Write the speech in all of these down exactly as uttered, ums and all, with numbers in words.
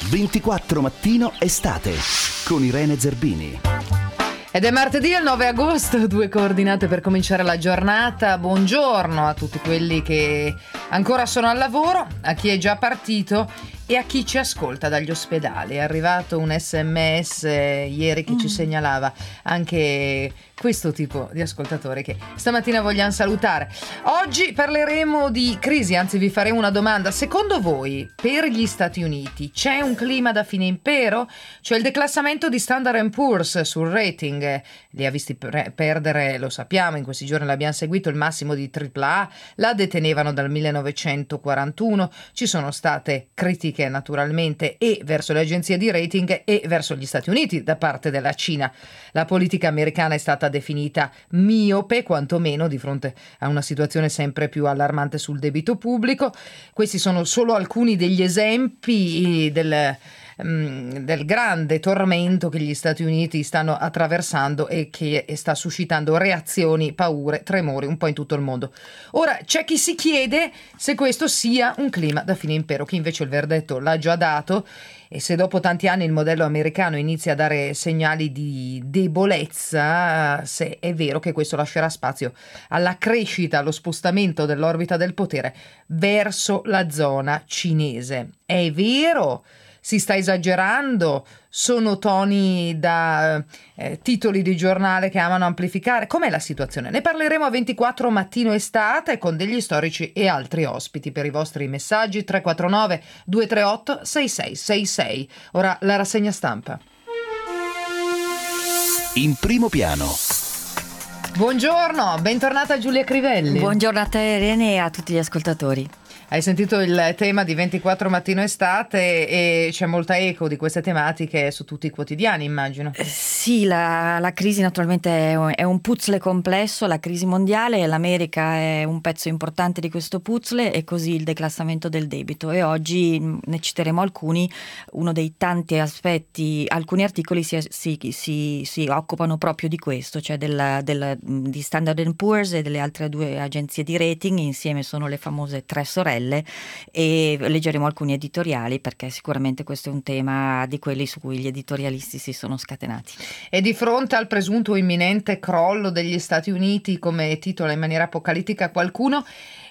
ventiquattro Mattino Estate con Irene Zerbini. Ed è martedì, il nove agosto, due coordinate per cominciare la giornata. Buongiorno a tutti quelli che ancora sono al lavoro, a chi è già partito e a chi ci ascolta dagli ospedali. È arrivato un sms eh, ieri che mm. ci segnalava anche questo tipo di ascoltatori che stamattina vogliamo salutare. Oggi parleremo di crisi, anzi vi faremo una domanda. Secondo voi, per gli Stati Uniti c'è un clima da fine impero? Cioè il declassamento di Standard and Poor's sul rating li ha visti pre- perdere, lo sappiamo, in questi giorni l'abbiamo seguito, il massimo di tripla A, la detenevano dal millenovecentoquarantuno, ci sono state critiche naturalmente e verso le agenzie di rating e verso gli Stati Uniti da parte della Cina. La politica americana è stata definita miope, quantomeno di fronte a una situazione sempre più allarmante sul debito pubblico. Questi sono solo alcuni degli esempi del del grande tormento che gli Stati Uniti stanno attraversando e che sta suscitando reazioni, paure, tremori un po' in tutto il mondo. Ora c'è chi si chiede se questo sia un clima da fine impero, chi invece il verdetto l'ha già dato, e se dopo tanti anni il modello americano inizia a dare segnali di debolezza, se è vero che questo lascerà spazio alla crescita, allo spostamento dell'orbita del potere verso la zona cinese. È vero? Si sta esagerando? Sono toni da eh, titoli di giornale che amano amplificare? Com'è la situazione? Ne parleremo a ventiquattro Mattino Estate con degli storici e altri ospiti. Per i vostri messaggi tre quattro nove due tre otto sei sei sei sei. Ora la rassegna stampa. In primo piano. Buongiorno, bentornata Giulia Crivelli. Buongiorno a te Irene e a tutti gli ascoltatori. Hai sentito il tema di ventiquattro Mattino Estate e c'è molta eco di queste tematiche su tutti i quotidiani, immagino. Eh, sì, la, la crisi naturalmente è un, è un puzzle complesso, la crisi mondiale, l'America è un pezzo importante di questo puzzle e così il declassamento del debito, e oggi ne citeremo alcuni. Uno dei tanti aspetti, alcuni articoli si, si, si, si occupano proprio di questo, cioè del, del, di Standard and Poor's e delle altre due agenzie di rating, insieme sono le famose tre sorelle, e leggeremo alcuni editoriali perché sicuramente questo è un tema di quelli su cui gli editorialisti si sono scatenati. E di fronte al presunto imminente crollo degli Stati Uniti, come titola in maniera apocalittica qualcuno,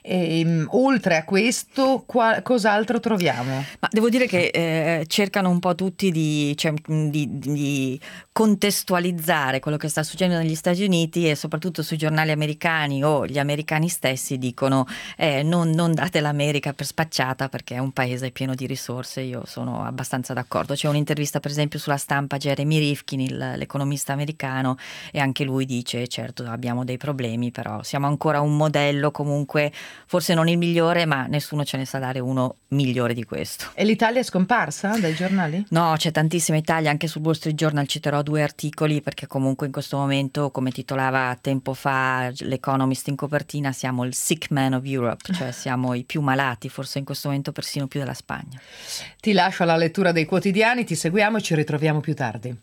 e, oltre a questo qua, cos'altro troviamo? Ma devo dire che eh, cercano un po' tutti di, cioè, di, di contestualizzare quello che sta succedendo negli Stati Uniti, e soprattutto sui giornali americani o gli americani stessi dicono eh, non, non date l'America per spacciata perché è un paese pieno di risorse. Io sono abbastanza d'accordo. C'è un'intervista per esempio sulla Stampa a Jeremy Rifkin, il, l'economista americano, e anche lui dice certo abbiamo dei problemi, però siamo ancora un modello, comunque forse non il migliore, ma nessuno ce ne sa dare uno migliore di questo. E l'Italia è scomparsa dai giornali? No, c'è tantissima Italia, anche sul Wall Street Journal citerò due articoli, perché comunque in questo momento, come titolava tempo fa l'Economist in copertina, siamo il sick man of Europe, cioè siamo i più malati, forse in questo momento persino più della Spagna. Ti lascio alla lettura dei quotidiani, ti seguiamo e ci ritroviamo più tardi.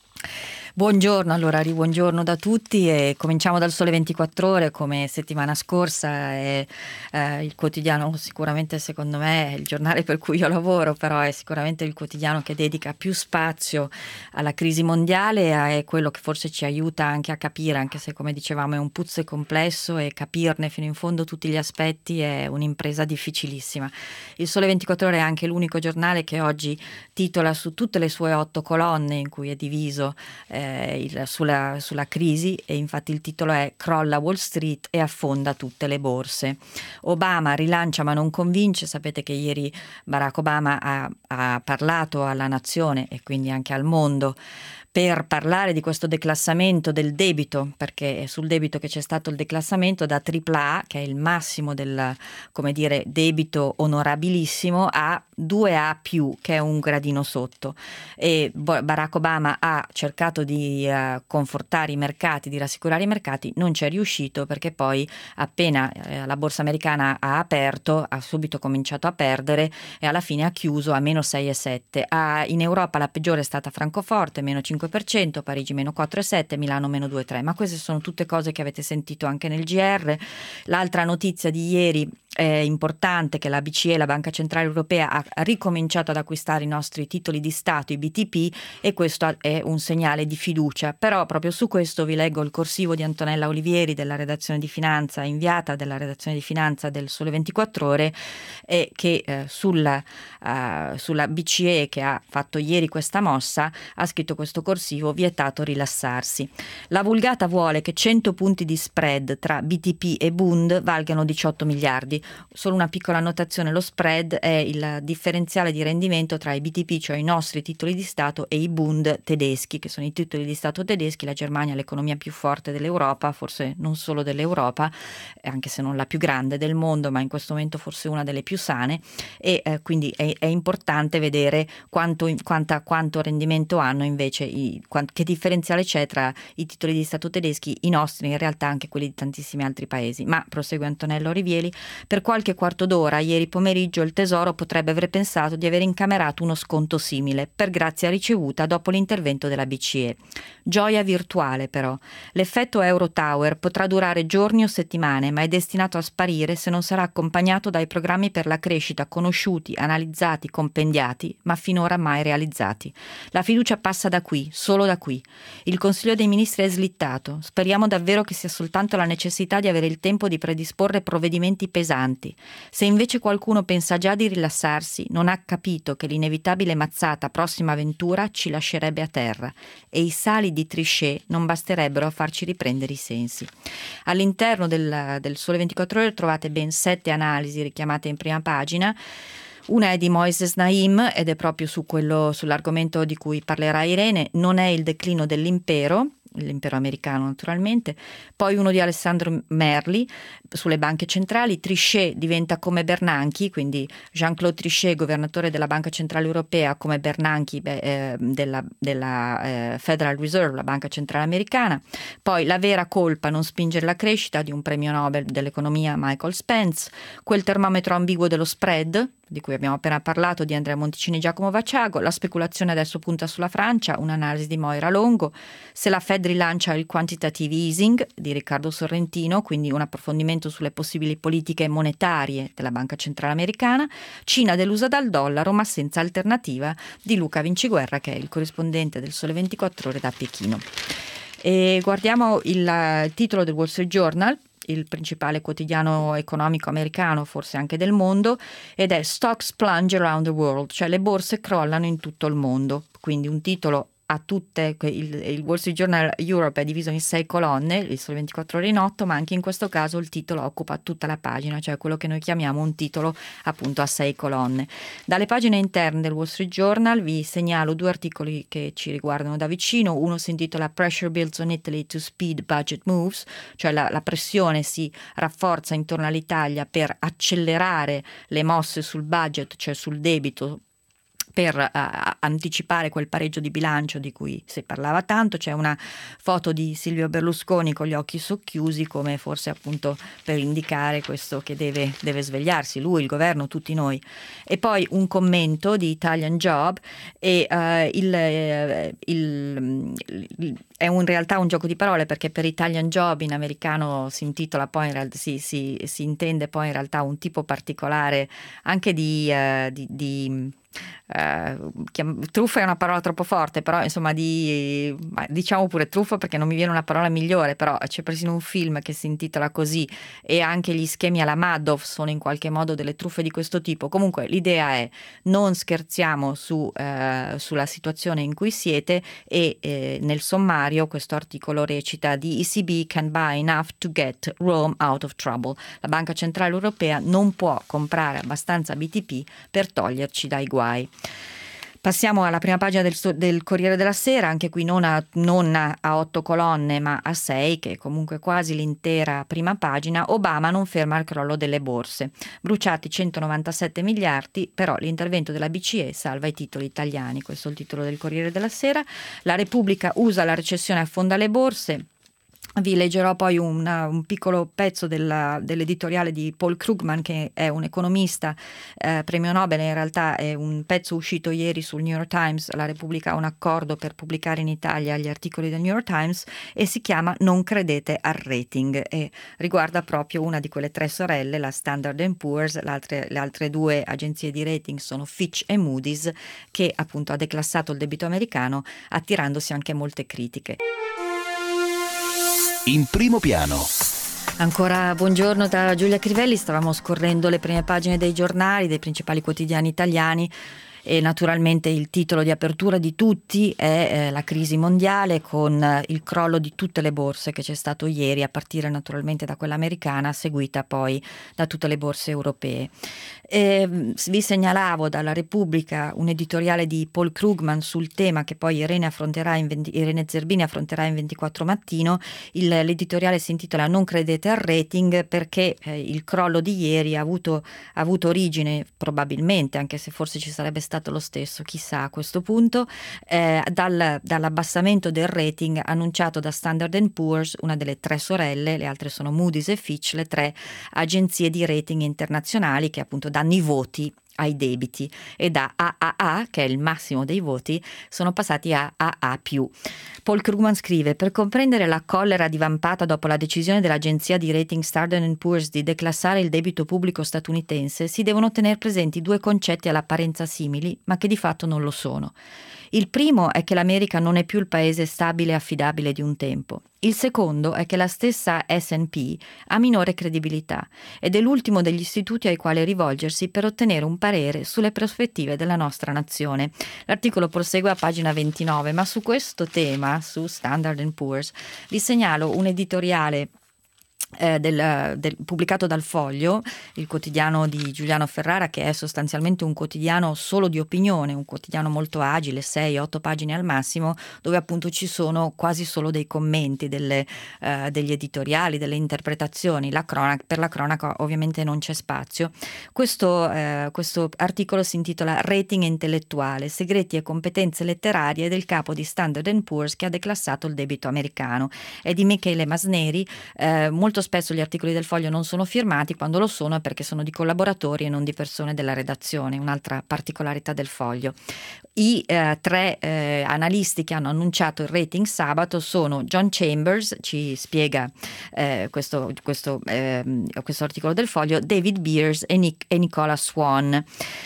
Buongiorno, allora ribuongiorno da tutti e cominciamo dal Sole ventiquattro Ore. Come settimana scorsa è eh, il quotidiano, sicuramente secondo me è il giornale per cui io lavoro, però è sicuramente il quotidiano che dedica più spazio alla crisi mondiale, è quello che forse ci aiuta anche a capire, anche se come dicevamo è un puzzle complesso e capirne fino in fondo tutti gli aspetti è un'impresa difficilissima. Il Sole ventiquattro Ore è anche l'unico giornale che oggi titola su tutte le sue otto colonne in cui è diviso eh, Il, sulla, sulla crisi, e infatti il titolo è "Crolla Wall Street e affonda tutte le borse". Obama rilancia ma non convince. Sapete che ieri Barack Obama ha, ha parlato alla nazione e quindi anche al mondo per parlare di questo declassamento del debito, perché è sul debito che c'è stato il declassamento da tripla A, che è il massimo del, come dire, debito onorabilissimo, a due A più, che è un gradino sotto. E Barack Obama ha cercato di uh, confortare i mercati, di rassicurare i mercati, non ci è riuscito, perché poi appena eh, la borsa americana ha aperto ha subito cominciato a perdere e alla fine ha chiuso a meno sei virgola sette. Ah, in Europa la peggiore è stata Francoforte, meno cinque per cento, Parigi meno quattro virgola sette, Milano meno due virgola tre, ma queste sono tutte cose che avete sentito anche nel G R. L'altra notizia di ieri è importante che la B C E, la Banca Centrale Europea, ha ricominciato ad acquistare i nostri titoli di Stato, i B T P, e questo è un segnale di fiducia. Però proprio su questo vi leggo il corsivo di Antonella Olivieri della redazione di Finanza, inviata della redazione di Finanza del Sole ventiquattro Ore, e che eh, sulla, uh, sulla B C E, che ha fatto ieri questa mossa, ha scritto questo corsivo: vietato rilassarsi. La vulgata vuole che cento punti di spread tra B T P e Bund valgano diciotto miliardi. Solo una piccola annotazione: lo spread è il differenziale di rendimento tra i B T P, cioè i nostri titoli di Stato, e i Bund tedeschi, che sono i titoli di Stato tedeschi. La Germania è l'economia più forte dell'Europa, forse non solo dell'Europa, anche se non la più grande del mondo, ma in questo momento forse una delle più sane, e eh, quindi è, è importante vedere quanto, quanta, quanto rendimento hanno invece, i, quant, che differenziale c'è tra i titoli di Stato tedeschi, i nostri, in realtà anche quelli di tantissimi altri paesi. Ma prosegue Antonello Rivieri: per qualche quarto d'ora ieri pomeriggio il Tesoro potrebbe aver pensato di aver incamerato uno sconto simile per grazia ricevuta dopo l'intervento della B C E. Gioia virtuale però. L'effetto Euro Tower potrà durare giorni o settimane, ma è destinato a sparire se non sarà accompagnato dai programmi per la crescita conosciuti, analizzati, compendiati, ma finora mai realizzati. La fiducia passa da qui, solo da qui. Il Consiglio dei Ministri è slittato. Speriamo davvero che sia soltanto la necessità di avere il tempo di predisporre provvedimenti pesanti. Se invece qualcuno pensa già di rilassarsi, non ha capito che l'inevitabile mazzata prossima avventura ci lascerebbe a terra, e i sali di Trichet non basterebbero a farci riprendere i sensi. All'interno del, del Sole ventiquattro Ore trovate ben sette analisi richiamate in prima pagina. Una è di Moises Naim ed è proprio su quello, sull'argomento di cui parlerà Irene. Non è il declino dell'impero, l'impero americano naturalmente. Poi uno di Alessandro Merli sulle banche centrali. Trichet diventa come Bernanke, quindi Jean-Claude Trichet, governatore della Banca Centrale Europea, come Bernanke beh, eh, della, della eh, Federal Reserve, la Banca Centrale Americana. Poi la vera colpa non spingere la crescita, di un premio Nobel dell'economia Michael Spence. Quel termometro ambiguo dello spread, di cui abbiamo appena parlato, di Andrea Monticini e Giacomo Vacciago. La speculazione adesso punta sulla Francia, un'analisi di Moira Longo. Se la Fed rilancia il quantitative easing di Riccardo Sorrentino, quindi un approfondimento sulle possibili politiche monetarie della Banca Centrale Americana. Cina delusa dal dollaro ma senza alternativa, di Luca Vinciguerra, che è il corrispondente del Sole ventiquattro Ore da Pechino. E guardiamo il, il titolo del Wall Street Journal, il principale quotidiano economico americano, forse anche del mondo, ed è Stocks Plunge Around the World, cioè le borse crollano in tutto il mondo. Quindi un titolo a tutte, il, il Wall Street Journal Europe è diviso in sei colonne, il Sole ventiquattro Ore in otto, ma anche in questo caso il titolo occupa tutta la pagina, cioè quello che noi chiamiamo un titolo appunto a sei colonne. Dalle pagine interne del Wall Street Journal vi segnalo due articoli che ci riguardano da vicino. Uno si intitola Pressure Builds on Italy to Speed Budget Moves, cioè la, la pressione si rafforza intorno all'Italia per accelerare le mosse sul budget, cioè sul debito, per uh, anticipare quel pareggio di bilancio di cui si parlava tanto. C'è una foto di Silvio Berlusconi con gli occhi socchiusi, come forse appunto per indicare questo che deve, deve svegliarsi, lui, il governo, tutti noi. E poi un commento di Italian Job, e uh, il, il, il, è in realtà un gioco di parole, perché per Italian Job in americano si intitola poi in realtà, si, si, si intende poi in realtà un tipo particolare anche di, uh, di, di Uh, truffa è una parola troppo forte, però insomma di diciamo pure truffa, perché non mi viene una parola migliore, però c'è persino un film che si intitola così, e anche gli schemi alla Madoff sono in qualche modo delle truffe di questo tipo. Comunque l'idea è: non scherziamo su, uh, sulla situazione in cui siete, e eh, nel sommario questo articolo recita: The E C B can buy enough to get Rome out of trouble. La Banca Centrale Europea non può comprare abbastanza B T P per toglierci dai guai. Passiamo alla prima pagina del, del Corriere della Sera, anche qui non a, non a otto colonne ma a sei, che è comunque quasi l'intera prima pagina. Obama non ferma il crollo delle borse, bruciati centonovantasette miliardi, però l'intervento della B C E salva i titoli italiani. Questo è il titolo del Corriere della Sera. La Repubblica: usa la recessione affonda le borse. Vi leggerò poi una, un piccolo pezzo della, dell'editoriale di Paul Krugman, che è un economista, eh, premio Nobel. In realtà è un pezzo uscito ieri sul New York Times. La Repubblica ha un accordo per pubblicare in Italia gli articoli del New York Times e si chiama Non credete al rating, e riguarda proprio una di quelle tre sorelle, la Standard and Poor's. L'altre, le altre due agenzie di rating sono Fitch e Moody's, che appunto ha declassato il debito americano, attirandosi anche molte critiche. In primo piano. Ancora buongiorno da Giulia Crivelli. Stavamo scorrendo le prime pagine dei giornali, dei principali quotidiani italiani, e naturalmente il titolo di apertura di tutti è eh, la crisi mondiale, con eh, il crollo di tutte le borse che c'è stato ieri, a partire naturalmente da quella americana, seguita poi da tutte le borse europee. E, vi segnalavo dalla Repubblica un editoriale di Paul Krugman sul tema, che poi Irene, affronterà in venti, Irene Zerbini affronterà in ventiquattro Mattino. Il, l'editoriale si intitola Non credete al rating, perché eh, il crollo di ieri ha avuto, ha avuto origine, probabilmente, anche se forse ci sarebbe stato lo stesso, chissà a questo punto, eh, dal, dall'abbassamento del rating annunciato da Standard and Poor's, una delle tre sorelle. Le altre sono Moody's e Fitch, le tre agenzie di rating internazionali che appunto danno i voti ai debiti, e da A A A, che è il massimo dei voti, sono passati a A A più. Paul Krugman scrive: per comprendere la collera divampata dopo la decisione dell'agenzia di rating Standard and Poor's di declassare il debito pubblico statunitense, si devono tenere presenti due concetti all'apparenza simili, ma che di fatto non lo sono. Il primo è che l'America non è più il paese stabile e affidabile di un tempo. Il secondo è che la stessa S and P ha minore credibilità ed è l'ultimo degli istituti ai quali rivolgersi per ottenere un parere sulle prospettive della nostra nazione. L'articolo prosegue a pagina ventinove, ma su questo tema, su Standard and Poor's, vi segnalo un editoriale Eh, del, del, pubblicato dal Foglio, il quotidiano di Giuliano Ferrara, che è sostanzialmente un quotidiano solo di opinione, un quotidiano molto agile, sei otto pagine al massimo, dove appunto ci sono quasi solo dei commenti, delle, eh, degli editoriali, delle interpretazioni. La cronaca, per la cronaca ovviamente non c'è spazio. Questo, eh, questo articolo si intitola Rating intellettuale, segreti e competenze letterarie del capo di Standard and Poor's che ha declassato il debito americano. È di Michele Masneri. eh, molto spesso gli articoli del Foglio non sono firmati, quando lo sono è perché sono di collaboratori e non di persone della redazione, un'altra particolarità del Foglio. I eh, tre eh, analisti che hanno annunciato il rating sabato sono John Chambers, ci spiega eh, questo, questo, eh, questo articolo del Foglio, David Beers e, Nick, e Nicola Swan.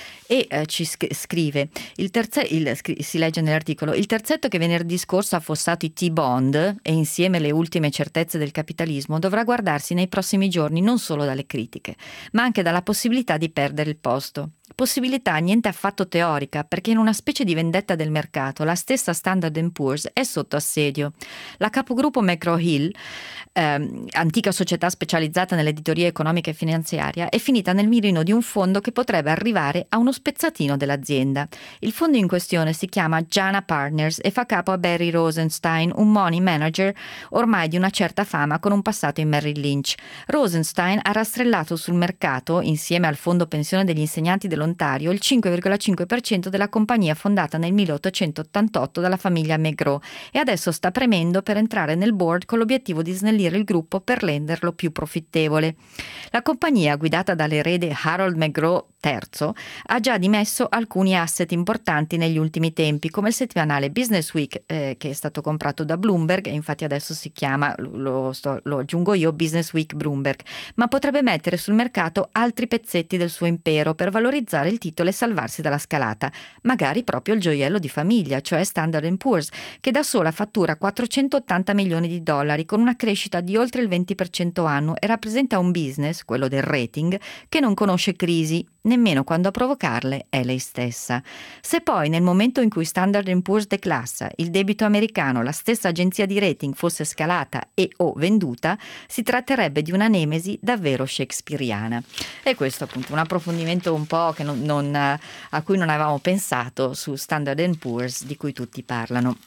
E eh, ci scrive, il terze, il, si legge nell'articolo: il terzetto che venerdì scorso ha affossato i T-bond e insieme le ultime certezze del capitalismo dovrà guardarsi nei prossimi giorni non solo dalle critiche, ma anche dalla possibilità di perdere il posto. Possibilità niente affatto teorica, perché in una specie di vendetta del mercato la stessa Standard and Poor's è sotto assedio. La capogruppo McGraw-Hill, ehm, antica società specializzata nell'editoria economica e finanziaria, è finita nel mirino di un fondo che potrebbe arrivare a uno spezzatino dell'azienda. Il fondo in questione si chiama Jana Partners e fa capo a Barry Rosenstein, un money manager ormai di una certa fama con un passato in Merrill Lynch. Rosenstein ha rastrellato sul mercato, insieme al fondo pensione degli insegnanti dell'Ontario, il cinque virgola cinque per cento della compagnia fondata nel milleottocentottantotto dalla famiglia McGraw, e adesso sta premendo per entrare nel board con l'obiettivo di snellire il gruppo per renderlo più profittevole. La compagnia, guidata dall'erede Harold McGraw terzo, ha già dimesso alcuni asset importanti negli ultimi tempi, come il settimanale Business Week, eh, che è stato comprato da Bloomberg, e infatti adesso si chiama, lo, sto, lo aggiungo io, Business Week Bloomberg, ma potrebbe mettere sul mercato altri pezzetti del suo impero per valorizzare il titolo e salvarsi dalla scalata, magari proprio il gioiello di famiglia, cioè Standard and Poor's, che da sola fattura quattrocentottanta milioni di dollari con una crescita di oltre il venti per cento annuo e rappresenta un business, quello del rating, che non conosce crisi, nemmeno quando a provocarle è lei stessa. Se poi nel momento in cui Standard and Poor's declassa il debito americano la stessa agenzia di rating fosse scalata e o venduta, si tratterebbe di una nemesi davvero shakespeariana. E questo appunto un approfondimento un po' che non, non, a cui non avevamo pensato su Standard and Poor's, di cui tutti parlano.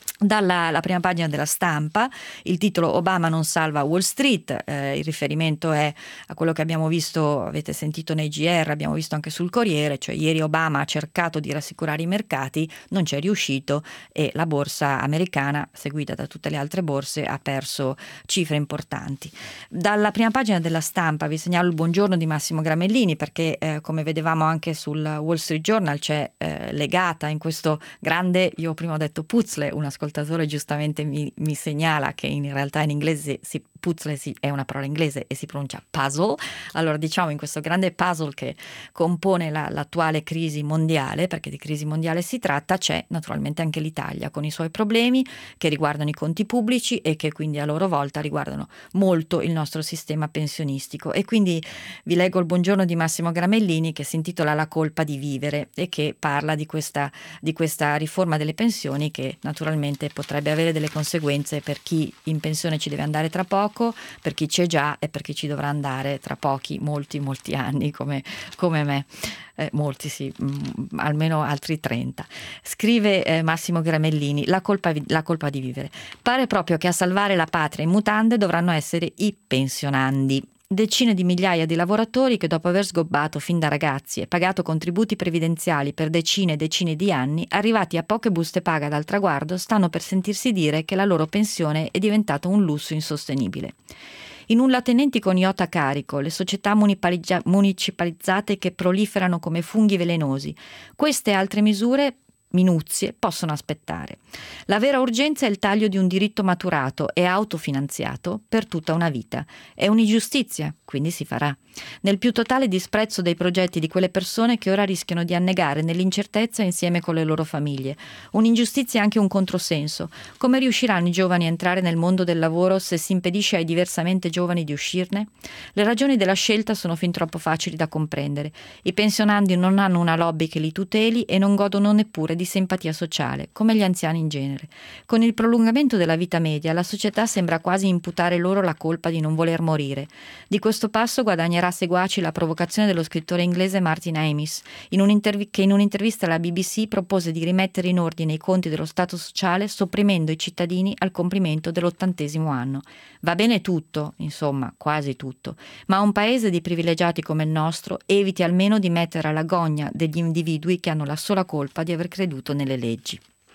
Dalla la prima pagina della Stampa, il titolo Obama non salva Wall Street, eh, il riferimento è a quello che abbiamo visto, avete sentito nei G R, abbiamo visto anche sul Corriere, cioè ieri Obama ha cercato di rassicurare i mercati, non ci è riuscito e la borsa americana, seguita da tutte le altre borse, ha perso cifre importanti. Dalla prima pagina della Stampa vi segnalo il buongiorno di Massimo Gramellini, perché eh, come vedevamo anche sul Wall Street Journal c'è eh, legata in questo grande, io prima ho detto puzzle, un ascoltatore giustamente mi, mi segnala che in realtà in inglese si, puzzle si, è una parola inglese e si pronuncia puzzle. Allora diciamo in questo grande puzzle che compone la, l'attuale crisi mondiale, perché di crisi mondiale si tratta, c'è naturalmente anche l'Italia con i suoi problemi che riguardano i conti pubblici e che quindi a loro volta riguardano molto il nostro sistema pensionistico. E quindi vi leggo il buongiorno di Massimo Gramellini che si intitola La colpa di vivere e che parla di questa, di questa riforma delle pensioni che naturalmente potrebbe avere delle conseguenze per chi in pensione ci deve andare tra poco, per chi c'è già e per chi ci dovrà andare tra pochi, molti, molti anni come, come me. Eh, molti sì, mh, almeno altri trenta. Scrive eh, Massimo Gramellini, la colpa, la colpa di vivere. Pare proprio che a salvare la patria in mutande dovranno essere i pensionandi. Decine di migliaia di lavoratori che dopo aver sgobbato fin da ragazzi e pagato contributi previdenziali per decine e decine di anni, arrivati a poche buste paga dal traguardo, stanno per sentirsi dire che la loro pensione è diventata un lusso insostenibile. I nullatenenti con yacht a carico, le società municipalizzate che proliferano come funghi velenosi, queste e altre misure minuzie possono aspettare. La vera urgenza è il taglio di un diritto maturato e autofinanziato per tutta una vita. È un'ingiustizia, quindi si farà. Nel più totale disprezzo dei progetti di quelle persone che ora rischiano di annegare nell'incertezza insieme con le loro famiglie. Un'ingiustizia e anche un controsenso. Come riusciranno i giovani a entrare nel mondo del lavoro se si impedisce ai diversamente giovani di uscirne? Le ragioni della scelta sono fin troppo facili da comprendere. I pensionandi non hanno una lobby che li tuteli e non godono neppure di simpatia sociale, come gli anziani in genere. Con il prolungamento della vita media, la società sembra quasi imputare loro la colpa di non voler morire. Di questo passo guadagnerà seguaci la provocazione dello scrittore inglese Martin Amis, in un'intervi- che in un'intervista alla B B C propose di rimettere in ordine i conti dello Stato sociale sopprimendo i cittadini al compimento dell'ottantesimo anno. Va bene tutto, insomma, quasi tutto, ma un paese di privilegiati come il nostro eviti almeno di mettere alla gogna degli individui che hanno la sola colpa di aver creduto nelle leggi.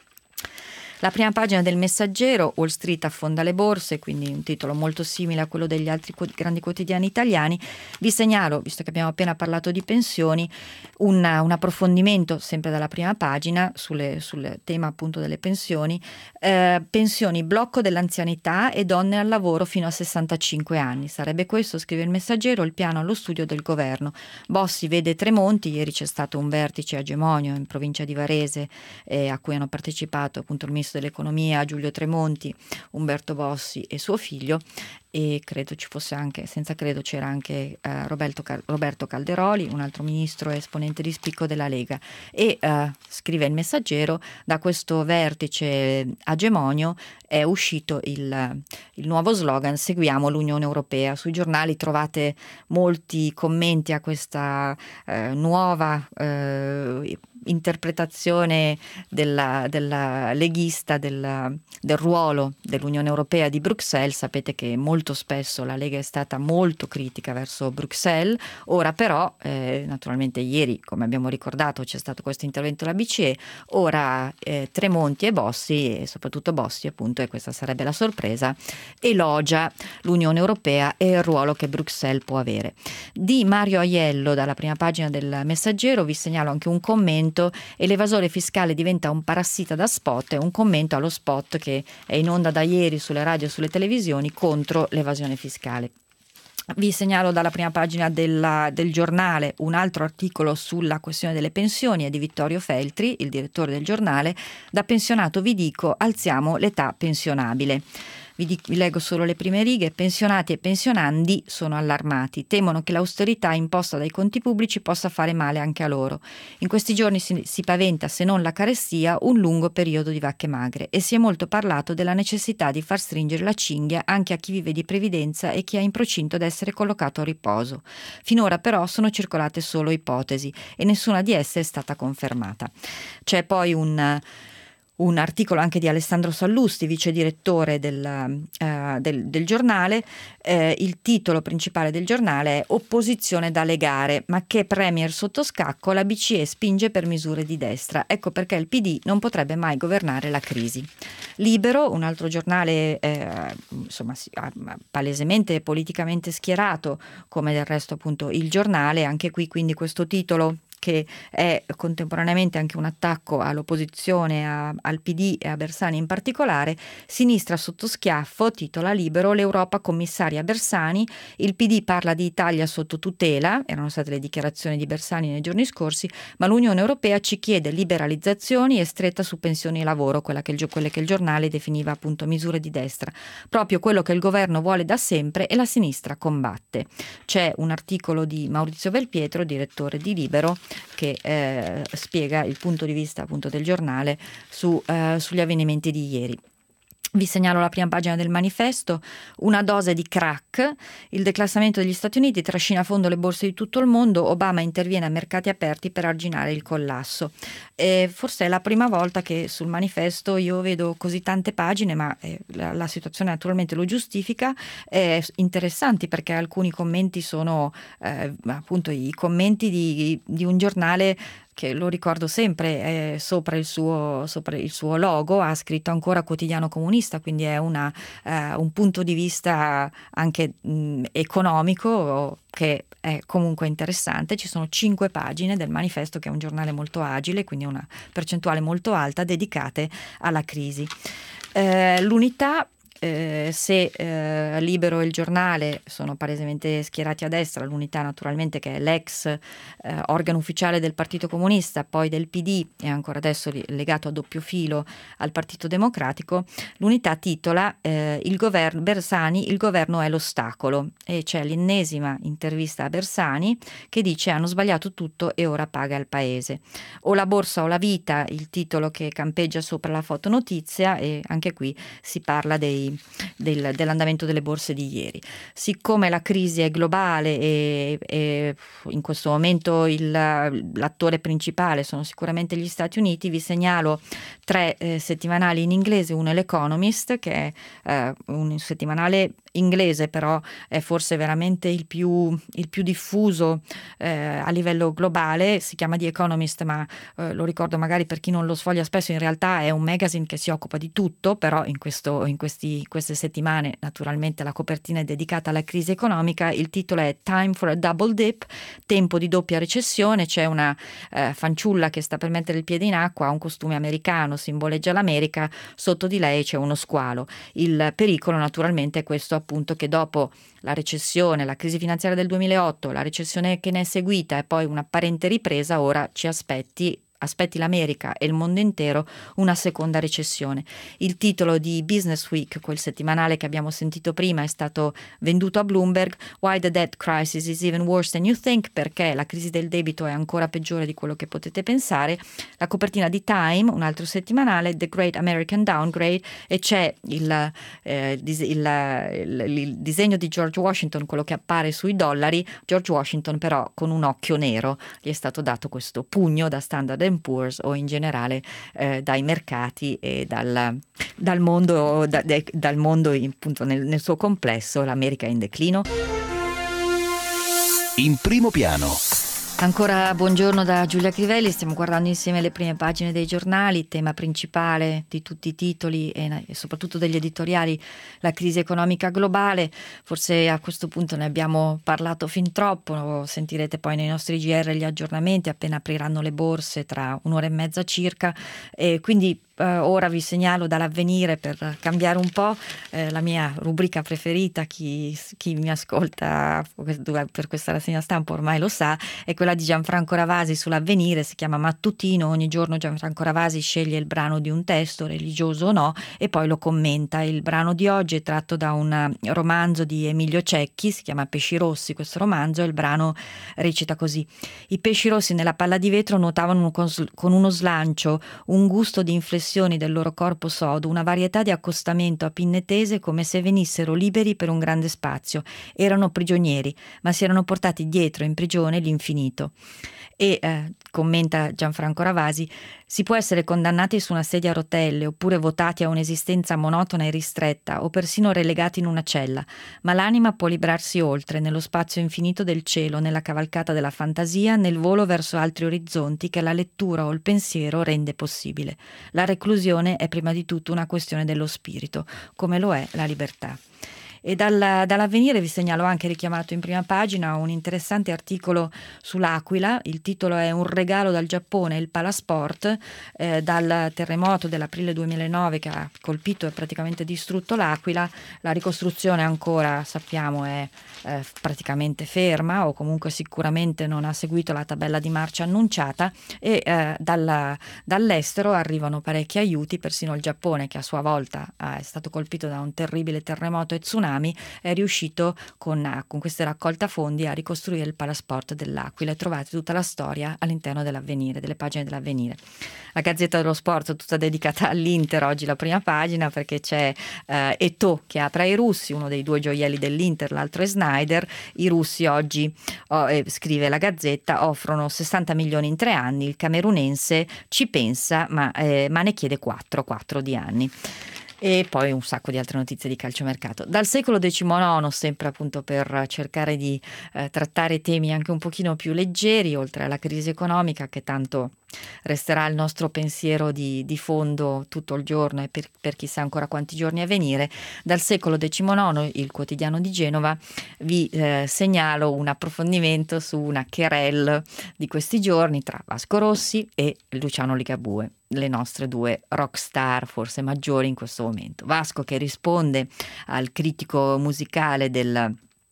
La prima pagina del Messaggero, Wall Street affonda le borse, quindi un titolo molto simile a quello degli altri grandi quotidiani italiani. Vi segnalo, visto che abbiamo appena parlato di pensioni, un, un approfondimento sempre dalla prima pagina sulle, sul tema appunto delle pensioni. Eh, pensioni, blocco dell'anzianità e donne al lavoro fino a sessantacinque anni. Sarebbe questo, scrive il Messaggero, il piano allo studio del governo. Bossi vede Tremonti, ieri c'è stato un vertice a Gemonio in provincia di Varese eh, a cui hanno partecipato appunto il ministro dell'economia Giulio Tremonti, Umberto Bossi e suo figlio, e credo ci fosse anche, senza credo c'era anche eh, Roberto, Roberto Calderoli, un altro ministro e esponente di spicco della Lega. E eh, scrive il Messaggero, da questo vertice a Gemonio è uscito il, il nuovo slogan "Seguiamo l'Unione Europea". Sui giornali trovate molti commenti a questa eh, nuova eh, interpretazione della, della leghista del, del ruolo dell'Unione Europea di Bruxelles. Sapete che molto spesso la Lega è stata molto critica verso Bruxelles, ora però eh, naturalmente ieri, come abbiamo ricordato, c'è stato questo intervento della B C E, ora eh, Tremonti e Bossi, e soprattutto Bossi appunto, e questa sarebbe la sorpresa, elogia l'Unione Europea e il ruolo che Bruxelles può avere. Di Mario Aiello, dalla prima pagina del Messaggero, vi segnalo anche un commento: "E l'evasore fiscale diventa un parassita da spot", è un commento allo spot che è in onda da ieri sulle radio e sulle televisioni contro l'evasione fiscale. Vi segnalo dalla prima pagina della, del giornale un altro articolo sulla questione delle pensioni, è di Vittorio Feltri, il direttore del giornale. "Da pensionato vi dico, alziamo l'età pensionabile". Vi, dico, vi leggo solo le prime righe. "Pensionati e pensionandi sono allarmati, temono che l'austerità imposta dai conti pubblici possa fare male anche a loro. In questi giorni si, si paventa, se non la carestia, un lungo periodo di vacche magre e si è molto parlato della necessità di far stringere la cinghia anche a chi vive di previdenza e chi è in procinto ad essere collocato a riposo. Finora però sono circolate solo ipotesi e nessuna di esse è stata confermata". C'è poi un un articolo anche di Alessandro Sallusti, vice direttore del, uh, del, del giornale. Eh, il titolo principale del giornale è "Opposizione da legare, ma che premier sotto scacco, la B C E spinge per misure di destra. Ecco perché il P D non potrebbe mai governare la crisi". Libero, un altro giornale eh, insomma palesemente politicamente schierato, come del resto appunto il giornale, anche qui quindi questo titolo che è contemporaneamente anche un attacco all'opposizione, a, al P D e a Bersani in particolare. "Sinistra sotto schiaffo", titola Libero, "l'Europa commissaria Bersani, il P D parla di Italia sotto tutela", erano state le dichiarazioni di Bersani nei giorni scorsi, "ma l'Unione Europea ci chiede liberalizzazioni e stretta su pensioni e lavoro", quella che il, quelle che il giornale definiva appunto misure di destra, proprio quello che il governo vuole da sempre e la sinistra combatte. C'è un articolo di Maurizio Belpietro, direttore di Libero, che eh, spiega il punto di vista appunto del giornale su, eh, sugli avvenimenti di ieri. Vi segnalo la prima pagina del Manifesto: "Una dose di crack, il declassamento degli Stati Uniti trascina a fondo le borse di tutto il mondo, Obama interviene a mercati aperti per arginare il collasso". E forse è la prima volta che sul Manifesto io vedo così tante pagine, ma eh, la, la situazione naturalmente lo giustifica, eh, interessanti, perché alcuni commenti sono eh, appunto i commenti di, di un giornale che, lo ricordo sempre, è sopra il suo, sopra il suo logo ha scritto ancora Quotidiano Comunista, quindi è una, eh, un punto di vista anche mh, economico che è comunque interessante. Ci sono cinque pagine del Manifesto, che è un giornale molto agile, quindi una percentuale molto alta, dedicate alla crisi. Eh, l'Unità, Eh, se eh, Libero e il giornale sono palesemente schierati a destra, l'Unità naturalmente, che è l'ex eh, organo ufficiale del Partito Comunista, poi del P D e ancora adesso legato a doppio filo al Partito Democratico, l'Unità titola eh, il governo Bersani, "il governo è l'ostacolo", e c'è l'ennesima intervista a Bersani che dice: "Hanno sbagliato tutto e ora paga il paese". "O la borsa o la vita", il titolo che campeggia sopra la fotonotizia, e anche qui si parla dei Del, dell'andamento delle borse di ieri. Siccome la crisi è globale e, e in questo momento il, l'attore principale sono sicuramente gli Stati Uniti, vi segnalo tre eh, settimanali in inglese. Uno è l'Economist, che è eh, un settimanale inglese, però è forse veramente il più, il più diffuso eh, a livello globale. Si chiama The Economist, ma eh, lo ricordo magari per chi non lo sfoglia spesso, in realtà è un magazine che si occupa di tutto, però in, questo, in questi, queste settimane naturalmente la copertina è dedicata alla crisi economica. Il titolo è "Time for a Double Dip", tempo di doppia recessione. C'è una eh, fanciulla che sta per mettere il piede in acqua, ha un costume americano, simboleggia l'America, sotto di lei c'è uno squalo. Il pericolo naturalmente è questo, appunto, che dopo la recessione, la crisi finanziaria del duemilaotto, la recessione che ne è seguita e poi un'apparente ripresa, ora ci aspetti aspetti l'America e il mondo intero una seconda recessione. Il titolo di Business Week, quel settimanale che abbiamo sentito prima, è stato venduto a Bloomberg: "Why the debt crisis is even worse than you think", perché la crisi del debito è ancora peggiore di quello che potete pensare. La copertina di Time, un altro settimanale, "The Great American Downgrade", e c'è il, eh, il, il, il disegno di George Washington, quello che appare sui dollari. George Washington però con un occhio nero, gli è stato dato questo pugno da Standard and Poor's, o in generale eh, dai mercati e dal, dal mondo, da, de, dal mondo appunto nel, nel suo complesso. L'America è in declino. In primo piano. Ancora buongiorno da Giulia Crivelli, stiamo guardando insieme le prime pagine dei giornali. Tema principale di tutti i titoli e soprattutto degli editoriali: la crisi economica globale. Forse a questo punto ne abbiamo parlato fin troppo, sentirete poi nei nostri G R gli aggiornamenti appena apriranno le borse tra un'ora e mezza circa, e quindi Uh, ora vi segnalo dall'Avvenire, per cambiare un po', eh, la mia rubrica preferita. Chi, chi mi ascolta per questa rassegna stampa ormai lo sa, è quella di Gianfranco Ravasi sull'Avvenire. Si chiama Mattutino. Ogni giorno Gianfranco Ravasi sceglie il brano di un testo, religioso o no, e poi lo commenta. Il brano di oggi è tratto da un romanzo di Emilio Cecchi, si chiama Pesci Rossi questo romanzo, e il brano recita così: "I pesci rossi nella palla di vetro nuotavano con uno slancio, un gusto di inflessione del loro corpo sodo, una varietà di accostamento a pinne tese, come se venissero liberi per un grande spazio. Erano prigionieri, ma si erano portati dietro in prigione l'infinito". E eh, commenta Gianfranco Ravasi: si può essere condannati su una sedia a rotelle oppure votati a un'esistenza monotona e ristretta o persino relegati in una cella, ma l'anima può librarsi oltre, nello spazio infinito del cielo, nella cavalcata della fantasia, nel volo verso altri orizzonti che la lettura o il pensiero rende possibile. La reclusione è prima di tutto una questione dello spirito, come lo è la libertà. E dal, dall'Avvenire vi segnalo anche, richiamato in prima pagina, un interessante articolo sull'Aquila. Il titolo è Un regalo dal Giappone, il Palasport, eh, dal terremoto dell'aprile duemilanove che ha colpito e praticamente distrutto l'Aquila. La ricostruzione ancora, sappiamo, è eh, praticamente ferma, o comunque sicuramente non ha seguito la tabella di marcia annunciata, e eh, dalla, dall'estero arrivano parecchi aiuti. Persino il Giappone, che a sua volta eh, è stato colpito da un terribile terremoto e tsunami, è riuscito con, con queste raccolta fondi a ricostruire il Palasport dell'Aquila, e trovate tutta la storia all'interno dell'Avvenire, delle pagine dell'Avvenire. La Gazzetta dello Sport tutta dedicata all'Inter, oggi la prima pagina, perché c'è eh, Eto'o che apre ai russi, uno dei due gioielli dell'Inter, l'altro è Sneijder. I russi oggi, oh, eh, scrive la Gazzetta, offrono sessanta milioni in tre anni, il camerunense ci pensa ma, eh, ma ne chiede quattro di anni. E poi un sacco di altre notizie di calciomercato. Dal secolo diciannove, sempre appunto per cercare di eh, trattare temi anche un pochino più leggeri, oltre alla crisi economica che tanto resterà il nostro pensiero di, di fondo tutto il giorno e per, per chissà ancora quanti giorni a venire. Dal secolo diciannove, il quotidiano di Genova, vi eh, segnalo un approfondimento su una querelle di questi giorni tra Vasco Rossi e Luciano Ligabue, le nostre due rock star forse maggiori in questo momento. Vasco che risponde al critico musicale del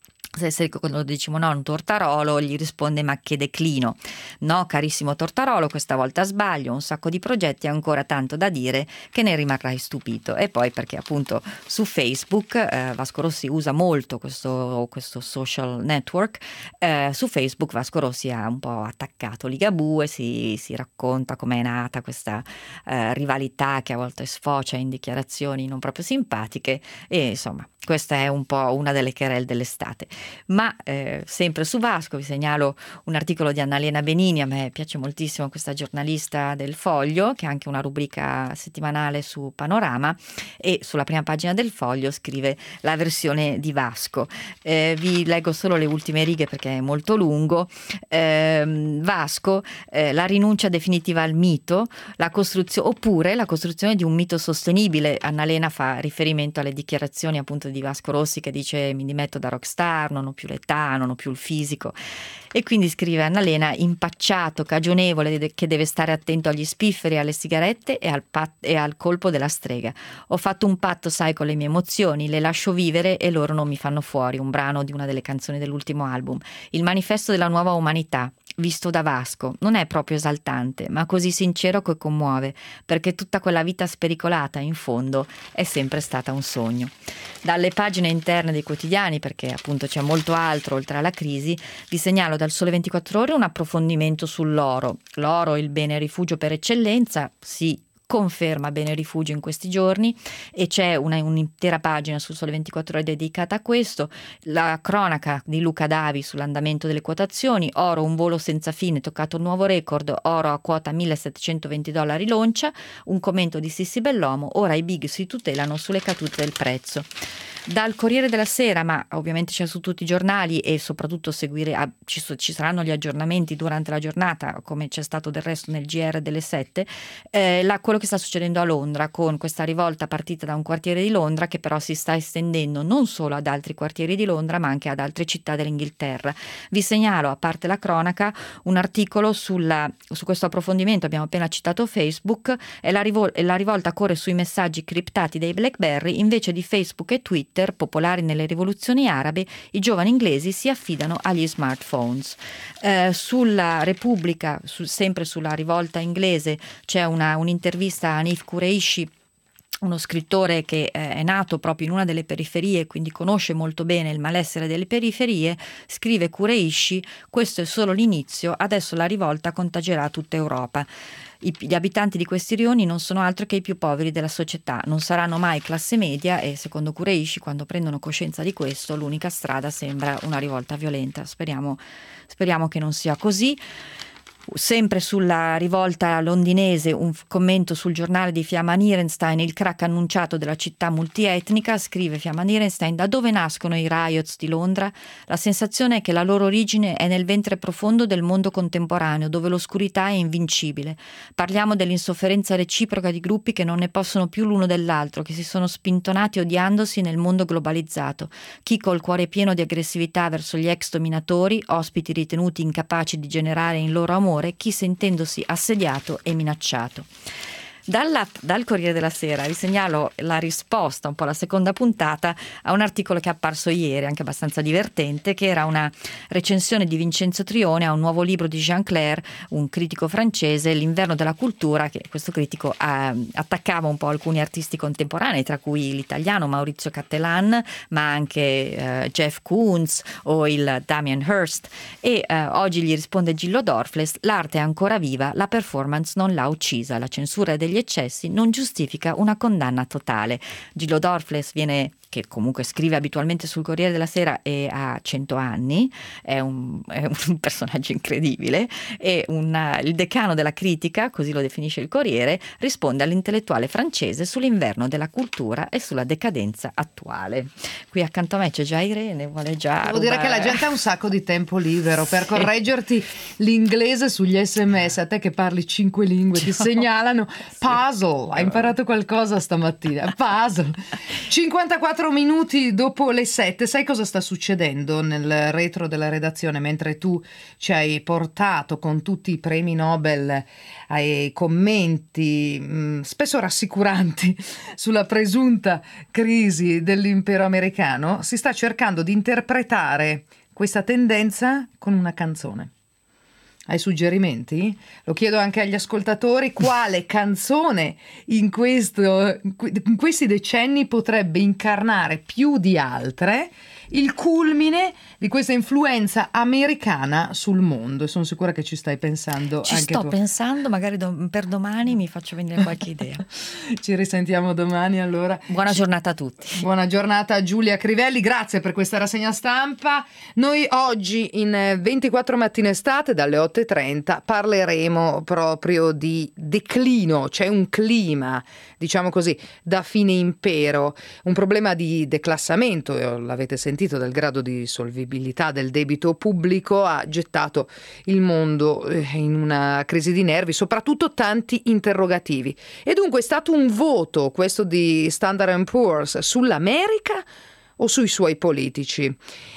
secolo diciannove, Tortarolo, gli risponde: ma che declino. No, carissimo Tortarolo, questa volta sbaglio, un sacco di progetti, ancora tanto da dire che ne rimarrai stupito. E poi perché appunto su Facebook eh, Vasco Rossi usa molto questo, questo social network, eh, su Facebook Vasco Rossi ha un po' attaccato Ligabue, si, si racconta com'è nata questa eh, rivalità che a volte sfocia in dichiarazioni non proprio simpatiche, e insomma questa è un po' una delle querelle dell'estate. Ma eh, sempre su Vasco vi segnalo un articolo di Annalena Benini. A me piace moltissimo questa giornalista del Foglio, che ha anche una rubrica settimanale su Panorama, e sulla prima pagina del Foglio scrive la versione di Vasco. Eh, vi leggo solo le ultime righe perché è molto lungo. Eh, Vasco, eh, la rinuncia definitiva al mito, la costruzione, oppure la costruzione di un mito sostenibile. Annalena fa riferimento alle dichiarazioni appunto di Vasco Rossi, che dice: mi dimetto da rockstar, non ho più l'età, non ho più il fisico. E quindi scrive Annalena: impacciato, cagionevole, che deve stare attento agli spifferi, alle sigarette e al, pat- e al colpo della strega. Ho fatto un patto, sai, con le mie emozioni, le lascio vivere e loro non mi fanno fuori. Un brano di una delle canzoni dell'ultimo album. Il manifesto della nuova umanità, visto da Vasco. Non è proprio esaltante, ma così sincero che commuove, perché tutta quella vita spericolata, in fondo, è sempre stata un sogno. Dalle pagine interne dei quotidiani, perché appunto c'è molto altro oltre alla crisi, vi segnalo dal Sole ventiquattro Ore un approfondimento sull'oro. L'oro, il bene rifugio per eccellenza, si conferma bene rifugio in questi giorni, e c'è una, un'intera pagina sul Sole ventiquattro Ore dedicata a questo. La cronaca di Luca Davi sull'andamento delle quotazioni: oro, un volo senza fine, toccato un nuovo record, oro a quota millesettecentoventi dollari l'oncia. Un commento di Sissi Bellomo: ora i big si tutelano sulle cadute del prezzo. Dal Corriere della Sera, ma ovviamente c'è su tutti i giornali, e soprattutto seguire, ah, ci, ci saranno gli aggiornamenti durante la giornata, come c'è stato del resto nel G R delle sette, eh, la, quello che sta succedendo a Londra, con questa rivolta partita da un quartiere di Londra che però si sta estendendo non solo ad altri quartieri di Londra ma anche ad altre città dell'Inghilterra. Vi segnalo, a parte la cronaca, un articolo sulla, su questo approfondimento. Abbiamo appena citato Facebook, e la, rivol- e la rivolta corre sui messaggi criptati dei BlackBerry. Invece di Facebook e Twitter, popolari nelle rivoluzioni arabe, i giovani inglesi si affidano agli smartphones. Eh, sulla Repubblica, su, sempre sulla rivolta inglese, c'è una, un'intervista a Hanif Kureishi, uno scrittore che è nato proprio in una delle periferie, quindi conosce molto bene il malessere delle periferie. Scrive Kureishi: questo è solo l'inizio, adesso la rivolta contagerà tutta Europa. I, gli abitanti di questi rioni non sono altro che i più poveri della società, non saranno mai classe media, e secondo Kureishi, quando prendono coscienza di questo, l'unica strada sembra una rivolta violenta. Speriamo, speriamo che non sia così. Sempre sulla rivolta londinese, un commento sul giornale di Fiamma Nierenstein, il crack annunciato della città multietnica. Scrive Fiamma Nierenstein: da dove nascono i riots di Londra? La sensazione è che la loro origine è nel ventre profondo del mondo contemporaneo, dove l'oscurità è invincibile. Parliamo dell'insofferenza reciproca di gruppi che non ne possono più l'uno dell'altro, che si sono spintonati odiandosi nel mondo globalizzato. Chi col cuore pieno di aggressività verso gli ex dominatori, ospiti ritenuti incapaci di generare in loro amore, chi sentendosi assediato e minacciato. Dalla, dal Corriere della Sera vi segnalo la risposta, un po' la seconda puntata, a un articolo che è apparso ieri, anche abbastanza divertente, che era una recensione di Vincenzo Trione a un nuovo libro di Jean Clair, un critico francese, L'inverno della cultura, che questo critico eh, attaccava un po' alcuni artisti contemporanei, tra cui l'italiano Maurizio Cattelan, ma anche eh, Jeff Koons o il Damien Hirst, e eh, oggi gli risponde Gillo Dorfles: l'arte è ancora viva, la performance non l'ha uccisa, la censura degli eccessi non giustifica una condanna totale. Gillo Dorfles viene, che comunque scrive abitualmente sul Corriere della Sera e ha cento anni, è un, è un personaggio incredibile, e una, il decano della critica, così lo definisce il Corriere, risponde all'intellettuale francese sull'inverno della cultura e sulla decadenza attuale. Qui accanto a me c'è già Irene, vuole già Devo rubare... dire che la gente ha un sacco di tempo libero per correggerti l'inglese sugli sms, a te che parli cinque lingue ti segnalano puzzle, hai imparato qualcosa stamattina, puzzle. cinquantaquattro minuti dopo le sette, sai cosa sta succedendo nel retro della redazione mentre tu ci hai portato con tutti i premi Nobel ai commenti mh, spesso rassicuranti sulla presunta crisi dell'impero americano? Si sta cercando di interpretare questa tendenza con una canzone. Hai suggerimenti? Lo chiedo anche agli ascoltatori: quale canzone in, questo, in questi decenni potrebbe incarnare più di altre il culmine di questa influenza americana sul mondo? E sono sicura che ci stai pensando ci anche sto tu. pensando, magari do, per domani mi faccio venire qualche idea. Ci risentiamo domani allora. Buona giornata a tutti. Buona giornata a Giulia Crivelli, grazie per questa rassegna stampa. Noi oggi in ventiquattro mattine estate dalle otto e trenta parleremo proprio di declino. C'è un clima, diciamo così, da fine impero, un problema di declassamento, l'avete sentito, del grado di solvibilità del debito pubblico ha gettato il mondo in una crisi di nervi, soprattutto tanti interrogativi. E dunque è stato un voto, questo di Standard and Poor's, sull'America o sui suoi politici?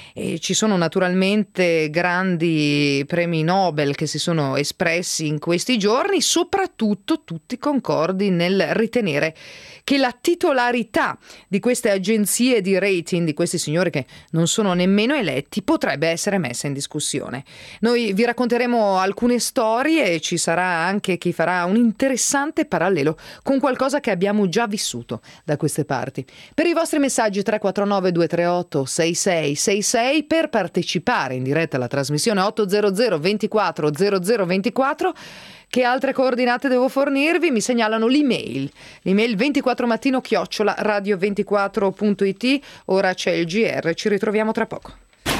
E ci sono naturalmente grandi premi Nobel che si sono espressi in questi giorni, soprattutto tutti concordi nel ritenere che la titolarità di queste agenzie di rating, di questi signori che non sono nemmeno eletti, potrebbe essere messa in discussione. Noi vi racconteremo alcune storie e ci sarà anche chi farà un interessante parallelo con qualcosa che abbiamo già vissuto da queste parti. Per i vostri messaggi tre quattro nove due tre otto sei sei sei sei, per partecipare in diretta alla trasmissione otto zero zero ventiquattro zero zero ventiquattro. Che altre coordinate devo fornirvi? Mi segnalano l'email, l'email ventiquattro mattino chiocciola radio ventiquattro punto it. Ora c'è il G R, ci ritroviamo tra poco.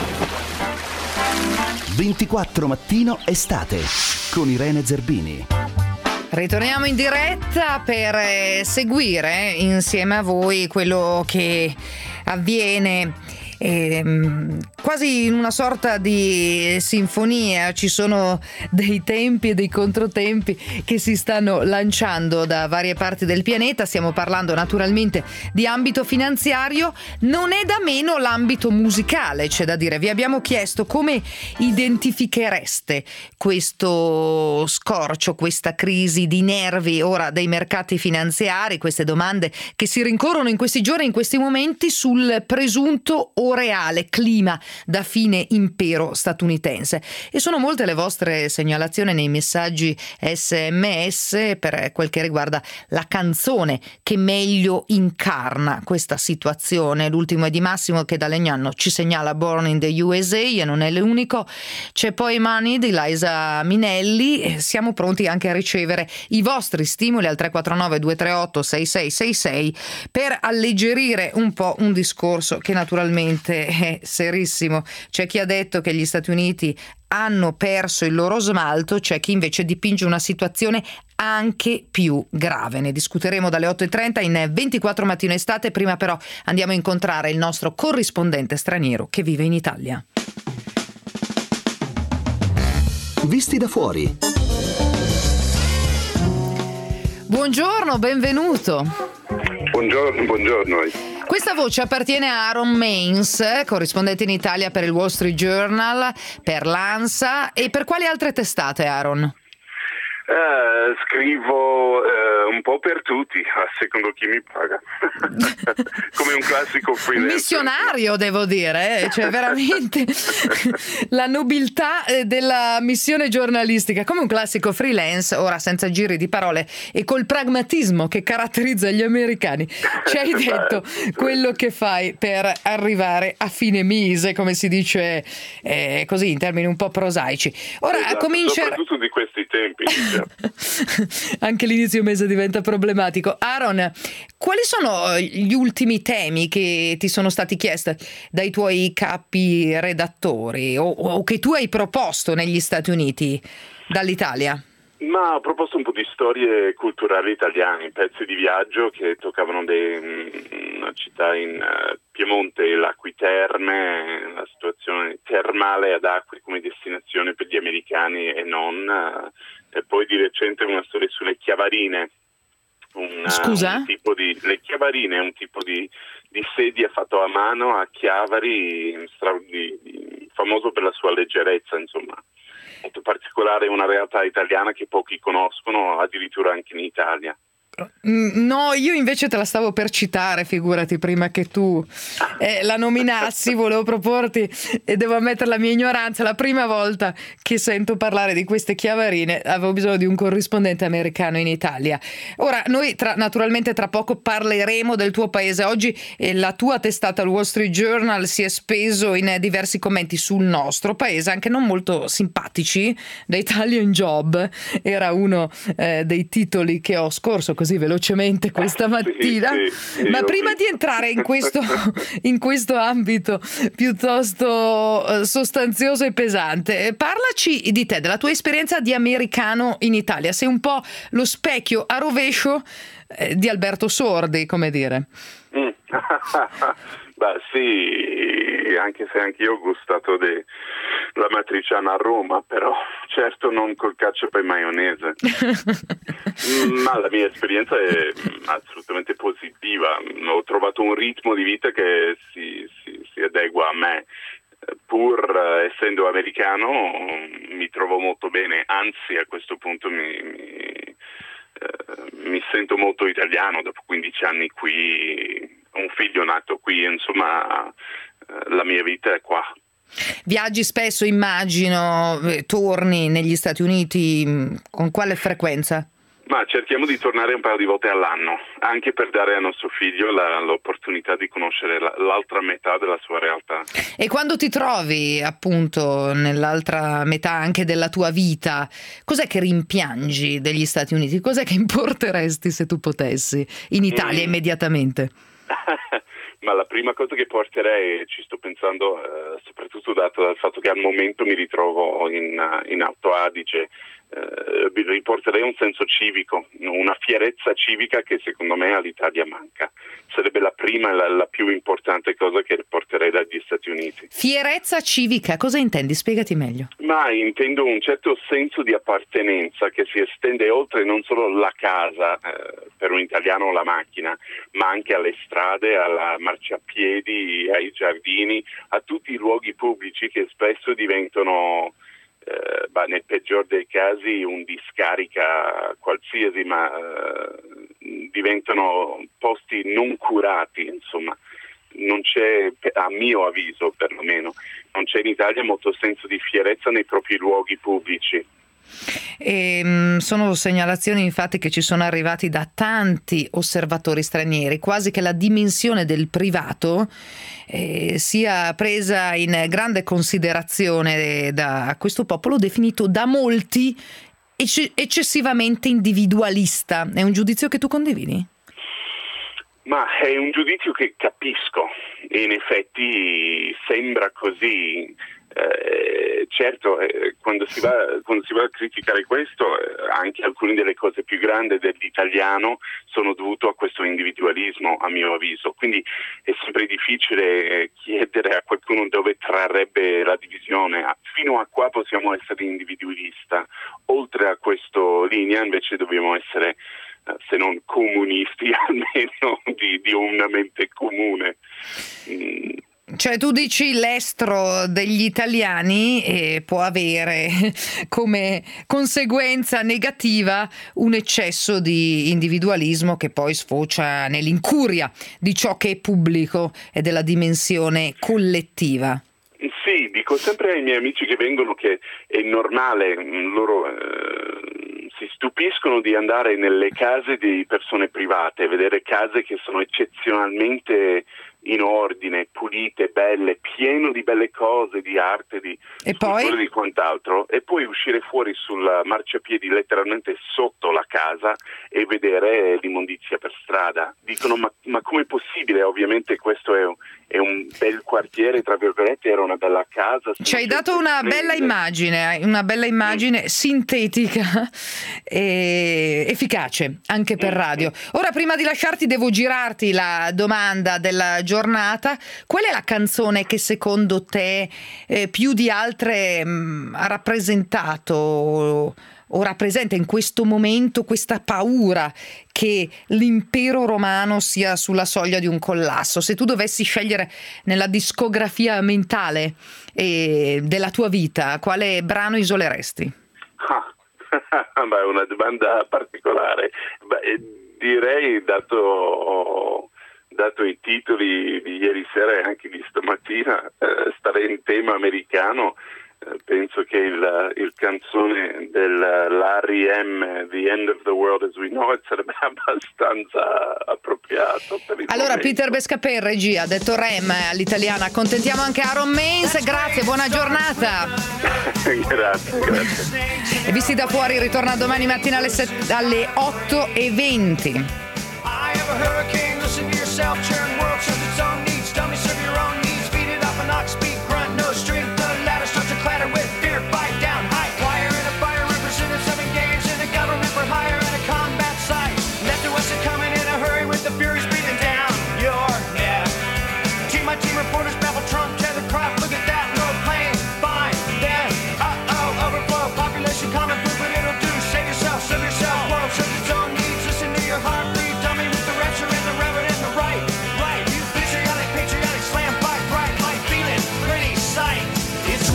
ventiquattro mattino estate con Irene Zerbini. Ritorniamo in diretta per seguire insieme a voi quello che avviene Eh, quasi in una sorta di sinfonia. Ci sono dei tempi e dei controtempi che si stanno lanciando da varie parti del pianeta. Stiamo parlando naturalmente di ambito finanziario, non è da meno l'ambito musicale, c'è da dire. Vi abbiamo chiesto come identifichereste questo scorcio, questa crisi di nervi ora dei mercati finanziari, queste domande che si rincorrono in questi giorni, in questi momenti, sul presunto o reale clima da fine impero statunitense. E sono molte le vostre segnalazioni nei messaggi sms per quel che riguarda la canzone che meglio incarna questa situazione. L'ultimo è di Massimo che da Legnano ci segnala Born in the U S A e non è l'unico. C'è poi Money di Liza Minnelli. Siamo pronti anche a ricevere i vostri stimoli al tre quattro nove due tre otto sei sei sei sei per alleggerire un po' un discorso che naturalmente veramente è serissimo. C'è chi ha detto che gli Stati Uniti hanno perso il loro smalto, c'è chi invece dipinge una situazione anche più grave. Ne discuteremo dalle otto e trenta in ventiquattro Mattino Estate. Prima però andiamo a incontrare il nostro corrispondente straniero che vive in Italia. Visti da fuori. Buongiorno, benvenuto. Buongiorno, buongiorno. Questa voce appartiene a Aaron Mains, corrispondente in Italia per il Wall Street Journal, per l'ANSA e per quali altre testate, Aaron? Uh, scrivo uh, un po' per tutti, a secondo chi mi paga. Come un classico freelancer. Missionario, devo dire, eh? Cioè veramente la nobiltà della missione giornalistica, come un classico freelance, ora senza giri di parole e col pragmatismo che caratterizza gli americani. Ci hai detto quello che fai per arrivare a fine mese, come si dice eh, così in termini un po' prosaici. Ora esatto, comincia... soprattutto di questi tempi. Anche l'inizio mese diventa problematico. Aaron, quali sono gli ultimi temi che ti sono stati chiesti dai tuoi capi redattori o, o che tu hai proposto negli Stati Uniti dall'Italia? Ma ho proposto un po' di storie culturali italiane, pezzi di viaggio che toccavano dei, una città in uh, Piemonte, l'Acqui Terme, la situazione termale ad Acqui come destinazione per gli americani e non, uh, e poi di recente una storia sulle chiavarine. Un, Scusa? Un tipo di, le chiavarine è un tipo di, di sedia fatto a mano a chiavari, stra, di, di, famoso per la sua leggerezza, insomma. Molto particolare, una realtà italiana che pochi conoscono, addirittura anche in Italia. No, io invece te la stavo per citare, figurati, prima che tu eh, la nominassi, volevo proporti e devo ammettere la mia ignoranza, la prima volta che sento parlare di queste chiavarine avevo bisogno di un corrispondente americano in Italia. Ora, noi tra, naturalmente tra poco parleremo del tuo paese. Oggi eh, la tua testata, il Wall Street Journal, si è speso in eh, diversi commenti sul nostro paese, anche non molto simpatici. The Italian Job era uno eh, dei titoli che ho scorso così velocemente questa mattina, sì, sì, ma prima di entrare in questo, in questo ambito piuttosto sostanzioso e pesante, parlaci di te, della tua esperienza di americano in Italia. Sei un po' lo specchio a rovescio eh, di Alberto Sordi, come dire. Mm. Beh sì, anche se anche io ho gustato della matriciana a Roma, però certo non col ketchup e maionese. Ma la mia esperienza è assolutamente positiva. Ho trovato un ritmo di vita che si, si, si adegua a me. Pur essendo americano mi trovo molto bene, anzi a questo punto mi, mi, eh, mi sento molto italiano dopo quindici anni qui. Un figlio nato qui, insomma, la mia vita è qua. Viaggi spesso, immagino, torni negli Stati Uniti, con quale frequenza? Ma cerchiamo di tornare un paio di volte all'anno, anche per dare a nostro figlio la, l'opportunità di conoscere la, l'altra metà della sua realtà. E quando ti trovi appunto nell'altra metà anche della tua vita, cos'è che rimpiangi degli Stati Uniti? Cos'è che importeresti se tu potessi in Italia mm. immediatamente? Ma la prima cosa che porterei, ci sto pensando, eh, soprattutto dato dal fatto che al momento mi ritrovo in, in Alto Adige, eh, riporterei un senso civico, una fierezza civica che secondo me all'Italia manca. Sarebbe la prima e la, la più importante cosa che porterei dagli Stati Uniti. Fierezza civica, cosa intendi? Spiegati meglio. Ma intendo un certo senso di appartenenza che si estende oltre non solo la casa, eh, per un italiano la macchina, ma anche alle strade, alla marciapiedi, ai giardini, a tutti i luoghi pubblici che spesso diventano, eh, bah, nel peggior dei casi, un discarica qualsiasi, ma eh, diventano posti non curati, insomma. Non c'è, a mio avviso perlomeno, non c'è in Italia molto senso di fierezza nei propri luoghi pubblici. E, mh, sono segnalazioni infatti che ci sono arrivati da tanti osservatori stranieri, quasi che la dimensione del privato eh, sia presa in grande considerazione da questo popolo definito da molti ecce- eccessivamente individualista. È un giudizio che tu condividi? Ma è un giudizio che capisco, e in effetti sembra così. Eh, certo, eh, quando si va quando si va a criticare questo, eh, anche alcune delle cose più grandi dell'italiano sono dovute a questo individualismo, a mio avviso. Quindi è sempre difficile eh, chiedere a qualcuno dove trarrebbe la divisione. Fino a qua possiamo essere individualista, oltre a questa linea invece dobbiamo essere, eh, se non comunisti, almeno di, di una mente comune. Mm. Cioè tu dici l'estro degli italiani eh, può avere come conseguenza negativa un eccesso di individualismo che poi sfocia nell'incuria di ciò che è pubblico e della dimensione collettiva. Sì, dico sempre ai miei amici che vengono che è normale, loro eh, si stupiscono di andare nelle case di persone private, vedere case che sono eccezionalmente in ordine, pulite, belle, pieno di belle cose, di arte, di e poi? di quant'altro, e poi uscire fuori sul marciapiedi letteralmente sotto la casa e vedere l'immondizia per strada. Dicono ma, ma com'è possibile? Ovviamente questo è un, è un bel quartiere, tra virgolette, era una bella casa. Ci hai dato una bella immagine, una bella immagine mm. sintetica e efficace anche per radio. Ora, prima di lasciarti, devo girarti la domanda della giornata. Qual è la canzone che secondo te eh, più di altre mh, ha rappresentato o, o rappresenta in questo momento questa paura che l'impero romano sia sulla soglia di un collasso? Se tu dovessi scegliere nella discografia mentale eh, della tua vita, quale brano isoleresti? Ah, beh, una domanda particolare. Beh, direi, dato dato i titoli di ieri sera e anche di stamattina, eh, stare in tema americano, eh, penso che il, il canzone dell'R E M, The End of the World as We Know It, sarebbe abbastanza appropriato per il allora momento. Peter Bescapè in regia ha detto Rem all'italiana, accontentiamo anche Aaron Mains. Grazie, buona giornata. Grazie, grazie. E Visti da Fuori ritorna domani mattina alle, set- alle otto e venti. Listen to yourself, churn world serves its own needs. Dummy, serve your own needs. Feed it off an ox, speed, grunt, no strength. The ladder starts to clatter with fear. Fight down, high wire in a fire. Representatives have engaged in a government for hire and a combat site. Left to us are coming in a hurry with the furies breathing down your neck. Team by team reporters babble Trump, tether crop. Look at that, no plane, fine, then. Uh-oh, overflow, population common food, but it'll do. Save yourself, serve yourself, world serves its own needs. Listen to your heart, breathe, dummy with the rapture and the reverend. Right, right, you patriotic, patriotic, slam, fight, bright, light, feeling, pretty sight. It's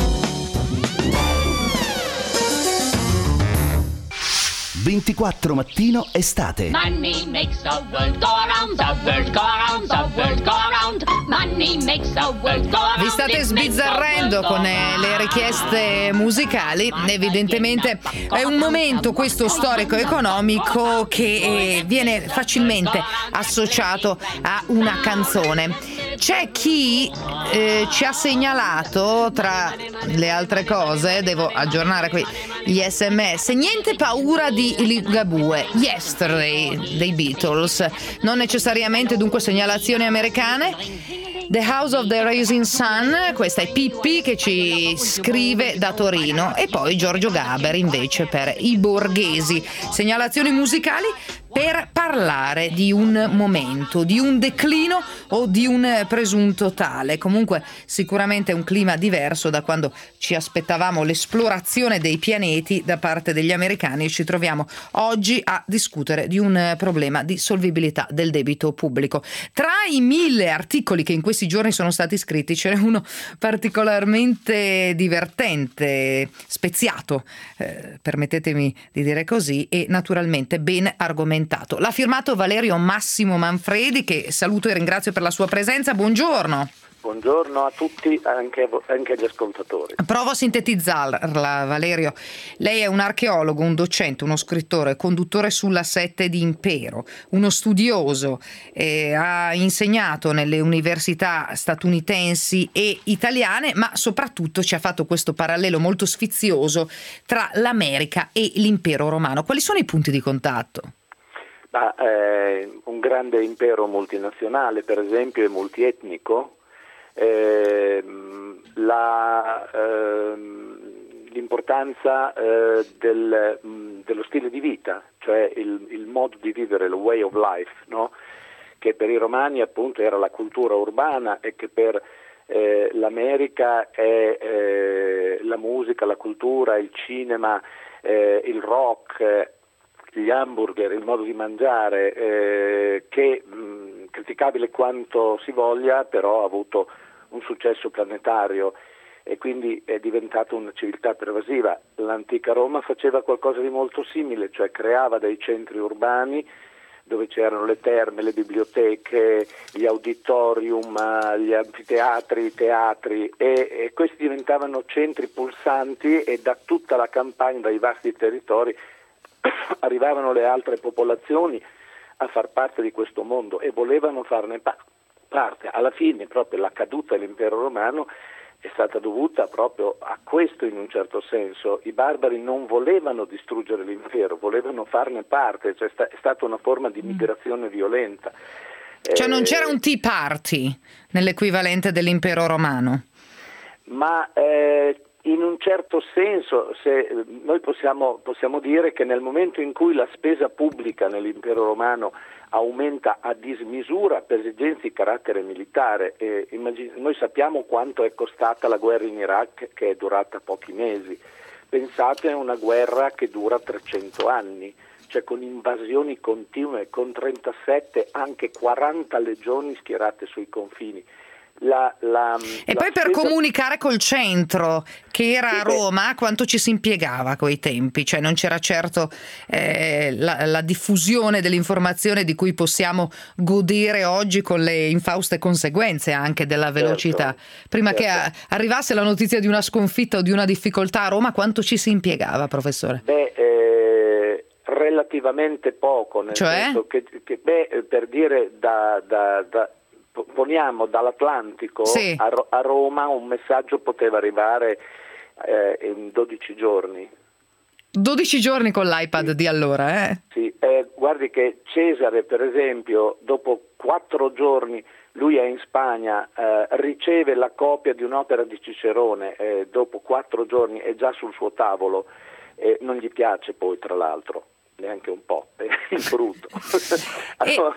ventiquattro mattino estate. Money makes the world go round, the world go round, the world go round. Money makes the world go round. Vi state sbizzarrendo con eh, le richieste musicali. Evidentemente è un momento, questo storico-economico, che eh, viene facilmente associato a una canzone. C'è chi eh, ci ha segnalato, tra le altre cose, devo aggiornare qui gli sms, niente paura di Ligabue, Yesterday dei Beatles, non necessariamente dunque segnalazioni americane. The House of the Rising Sun, questa è Pippi che ci scrive da Torino, e poi Giorgio Gaber invece per I Borghesi. Segnalazioni musicali per parlare di un momento, di un declino o di un presunto tale. Comunque sicuramente un clima diverso da quando ci aspettavamo l'esplorazione dei pianeti da parte degli americani, e ci troviamo oggi a discutere di un problema di solvibilità del debito pubblico. Tra i mille articoli che in questi giorni sono stati scritti ce n'è uno particolarmente divertente, speziato, eh, permettetemi di dire così, e naturalmente ben argomentato. L'ha firmato Valerio Massimo Manfredi, che saluto e ringrazio per la sua presenza. Buongiorno. Buongiorno a tutti, anche, anche agli ascoltatori. Provo a sintetizzarla, Valerio. Lei è un archeologo, un docente, uno scrittore, conduttore sulla sette di Impero, uno studioso, eh, ha insegnato nelle università statunitensi e italiane, ma soprattutto ci ha fatto questo parallelo molto sfizioso tra l'America e l'impero romano. Quali sono i punti di contatto? Ma, eh, un grande impero multinazionale, per esempio, e multietnico, eh, la, eh, l'importanza eh, del, mh, dello stile di vita, cioè il, il modo di vivere, il way of life, no? Che per i romani appunto era la cultura urbana e che per eh, l'America è eh, la musica, la cultura, il cinema, eh, il rock, eh, gli hamburger, il modo di mangiare, eh, che mh, criticabile quanto si voglia, però ha avuto un successo planetario e quindi è diventata una civiltà pervasiva. L'antica Roma faceva qualcosa di molto simile, cioè creava dei centri urbani dove c'erano le terme, le biblioteche, gli auditorium, gli anfiteatri, i teatri e, e questi diventavano centri pulsanti e da tutta la campagna, dai vasti territori arrivavano le altre popolazioni a far parte di questo mondo e volevano farne pa- parte. Alla fine proprio la caduta dell'impero romano è stata dovuta proprio a questo in un certo senso. I barbari non volevano distruggere l'impero, volevano farne parte, cioè sta- è stata una forma di migrazione violenta. Cioè Eh, non c'era un tea party nell'equivalente dell'impero romano? Ma eh, in un certo senso, se noi possiamo, possiamo dire che nel momento in cui la spesa pubblica nell'impero romano aumenta a dismisura per esigenze di carattere militare, e immagin- noi sappiamo quanto è costata la guerra in Iraq, che è durata pochi mesi. Pensate a una guerra che dura trecento anni, cioè con invasioni continue, con trentasette, anche quaranta legioni schierate sui confini. La, la, E la poi per spesa... comunicare col centro, che era Sì, a beh. Roma, quanto ci si impiegava a quei tempi? Cioè non c'era certo eh, la, la diffusione dell'informazione di cui possiamo godere oggi con le infauste conseguenze anche della velocità. Certo, Prima certo. che a- arrivasse la notizia di una sconfitta o di una difficoltà a Roma, quanto ci si impiegava, professore? Beh, eh, relativamente poco, nel Cioè? senso che, che beh, per dire da, da, da poniamo dall'Atlantico Sì. a, Ro- a Roma un messaggio poteva arrivare eh, in dodici giorni. dodici giorni con l'iPad di allora, eh? Sì, eh, guardi che Cesare, per esempio, dopo quattro giorni, lui è in Spagna, eh, riceve la copia di un'opera di Cicerone, eh, dopo quattro giorni è già sul suo tavolo, e non gli piace poi, tra l'altro, neanche un po', è brutto. Allora,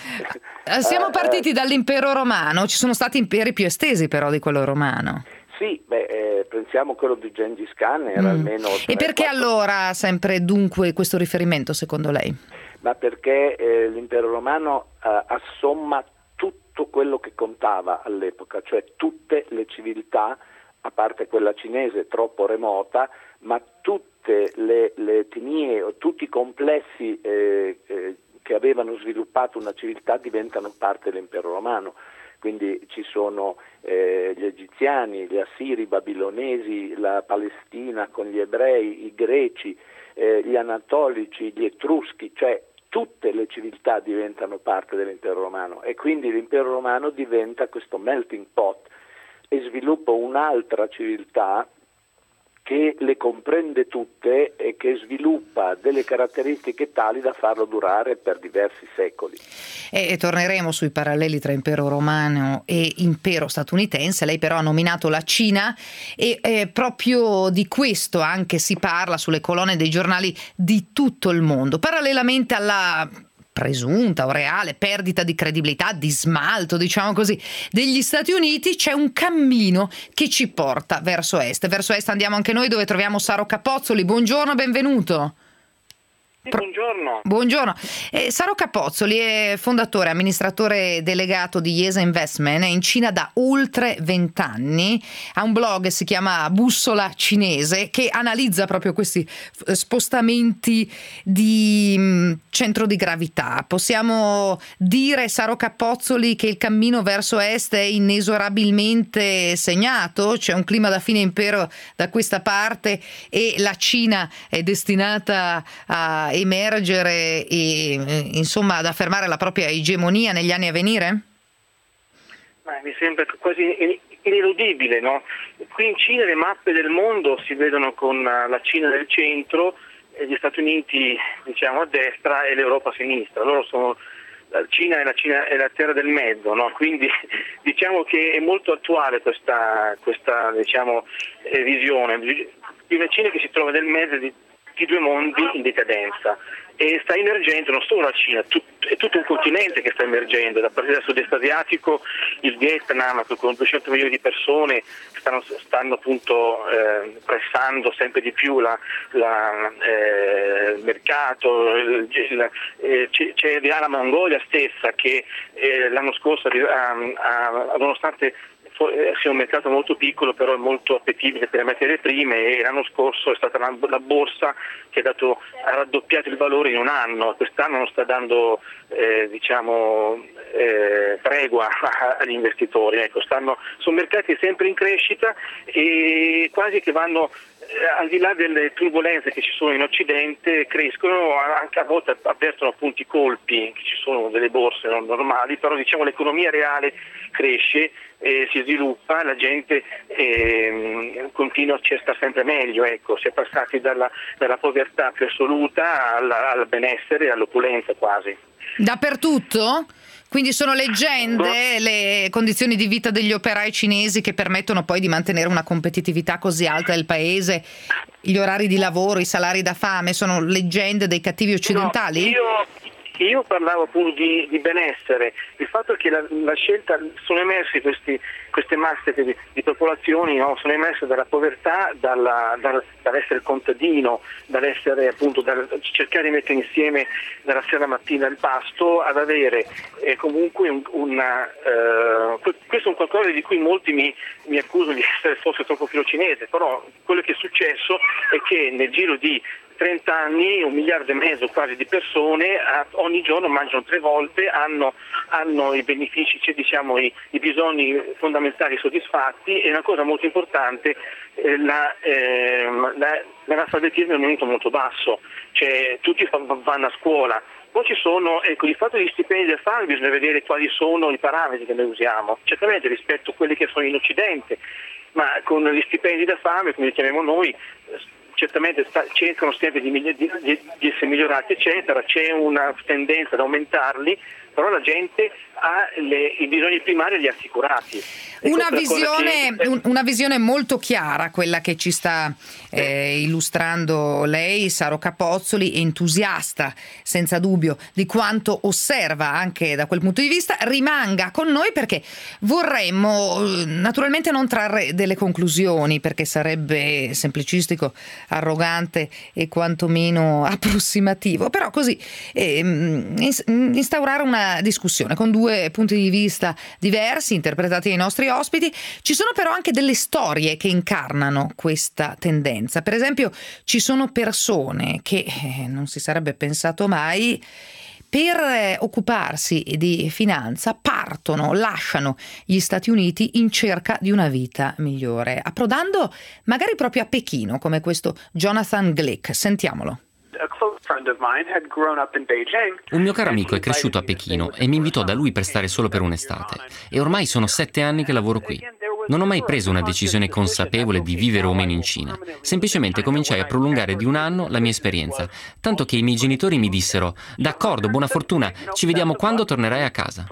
E- siamo eh, partiti dall'impero romano, ci sono stati imperi più estesi però di quello romano. Sì, beh, eh, pensiamo a quello di Gengis Khan, era Mm. almeno... E perché tre, quattro allora sempre dunque questo riferimento secondo lei? Ma perché eh, l'impero romano eh, assomma tutto quello che contava all'epoca, cioè tutte le civiltà, a parte quella cinese troppo remota, ma tutte le, le etnie o tutti i complessi eh, eh, che avevano sviluppato una civiltà diventano parte dell'impero romano. Quindi ci sono eh, gli egiziani, gli assiri, i babilonesi, la Palestina con gli ebrei, i greci, eh, gli anatolici, gli etruschi, cioè tutte le civiltà diventano parte dell'impero romano e quindi l'impero romano diventa questo melting pot e sviluppa un'altra civiltà che le comprende tutte e che sviluppa delle caratteristiche tali da farlo durare per diversi secoli. E, e torneremo sui paralleli tra impero romano e impero statunitense. Lei però ha nominato la Cina e eh, proprio di questo anche si parla sulle colonne dei giornali di tutto il mondo, parallelamente alla presunta o reale perdita di credibilità, di smalto, diciamo così, degli Stati Uniti. C'è un cammino che ci porta verso est. Verso est andiamo anche noi, dove troviamo Saro Capozzoli. Buongiorno, benvenuto. Sì, buongiorno. Buongiorno. Eh, Saro Capozzoli è fondatore e amministratore delegato di Yesa Investment, è in Cina da oltre vent'anni, ha un blog, si chiama Bussola Cinese, che analizza proprio questi spostamenti di mh, centro di gravità. Possiamo dire, Saro Capozzoli, che il cammino verso est è inesorabilmente segnato? C'è un clima da fine impero da questa parte e la Cina è destinata a emergere e insomma ad affermare la propria egemonia negli anni a venire? Ma mi sembra quasi ineludibile, no? Qui in Cina le mappe del mondo si vedono con la Cina del centro eh, gli Stati Uniti diciamo a destra e l'Europa a sinistra. Loro sono la Cina e la Cina è la terra del mezzo, no? Quindi diciamo che è molto attuale questa, questa diciamo, eh, visione di una Cina che si trova nel mezzo di, di due mondi in decadenza e sta emergendo non solo la Cina, tut, è tutto un continente che sta emergendo, da partire dal sud-est asiatico, il Vietnam con duecento milioni di persone stanno, stanno appunto eh, pressando sempre di più la, la, eh, il mercato, il, il, eh, c'è, c'è la Mongolia stessa che eh, l'anno scorso ha, ha, nonostante sia un mercato molto piccolo, però è molto appetibile per le materie prime, e l'anno scorso è stata la, la borsa che ha, dato, ha raddoppiato il valore in un anno. Quest'anno non sta dando eh, diciamo eh, tregua agli investitori. Ecco, stanno, sono mercati sempre in crescita e quasi che vanno eh, al di là delle turbulenze che ci sono in Occidente, crescono, anche a volte avvertono appunto i colpi che ci sono delle borse non normali, però diciamo l'economia reale cresce, eh, si sviluppa, la gente eh, continua a sta sempre meglio, ecco, si è passati dalla, dalla povertà più assoluta alla, al benessere e all'opulenza quasi. Dappertutto? Quindi sono leggende le condizioni di vita degli operai cinesi che permettono poi di mantenere una competitività così alta del paese, gli orari di lavoro, i salari da fame, sono leggende dei cattivi occidentali? No, io... Io parlavo appunto di, di benessere, il fatto è che la, la scelta, sono emersi questi, queste masse di, di popolazioni, no? Sono emerse dalla povertà, dalla, dal, dall'essere contadino, dall'essere appunto, dal cercare di mettere insieme dalla sera alla mattina il pasto, ad avere eh, comunque un, una, eh, questo è un qualcosa di cui molti mi, mi accusano di essere forse troppo filo cinese, però quello che è successo è che nel giro di trenta anni, un miliardo e mezzo quasi di persone a, ogni giorno mangiano tre volte, hanno, hanno i benefici, cioè, diciamo i, i bisogni fondamentali soddisfatti, e una cosa molto importante, eh, la, eh, la, l'analfabetismo è un momento molto basso, cioè tutti vanno a scuola. Poi ci sono, ecco, il fatto degli stipendi da fame, bisogna vedere quali sono i parametri che noi usiamo, certamente rispetto a quelli che sono in Occidente, ma con gli stipendi da fame, come li chiamiamo noi, certamente sta, cercano sempre di, di, di, di essere migliorati, eccetera, c'è una tendenza ad aumentarli, però la gente ha le, i bisogni primari li assicurati. Una visione, che... una visione molto chiara, quella che ci sta eh, illustrando lei, Saro Capozzoli, entusiasta senza dubbio di quanto osserva anche da quel punto di vista. Rimanga con noi perché vorremmo naturalmente non trarre delle conclusioni, perché sarebbe semplicistico, arrogante e quantomeno approssimativo, però così eh, instaurare una discussione con due punti di vista diversi interpretati dai nostri ospiti. Ci sono però anche delle storie che incarnano questa tendenza. Per esempio, ci sono persone che eh, non si sarebbe pensato mai, per eh, occuparsi di finanza partono, lasciano gli Stati Uniti in cerca di una vita migliore, approdando magari proprio a Pechino, come questo Jonathan Glick. Sentiamolo. Un mio caro amico è cresciuto a Pechino e mi invitò da lui per stare solo per un'estate, e ormai sono sette anni che lavoro qui. Non ho mai preso una decisione consapevole di vivere o meno in Cina, semplicemente cominciai a prolungare di un anno la mia esperienza, tanto che i miei genitori mi dissero: d'accordo, buona fortuna, ci vediamo quando tornerai a casa.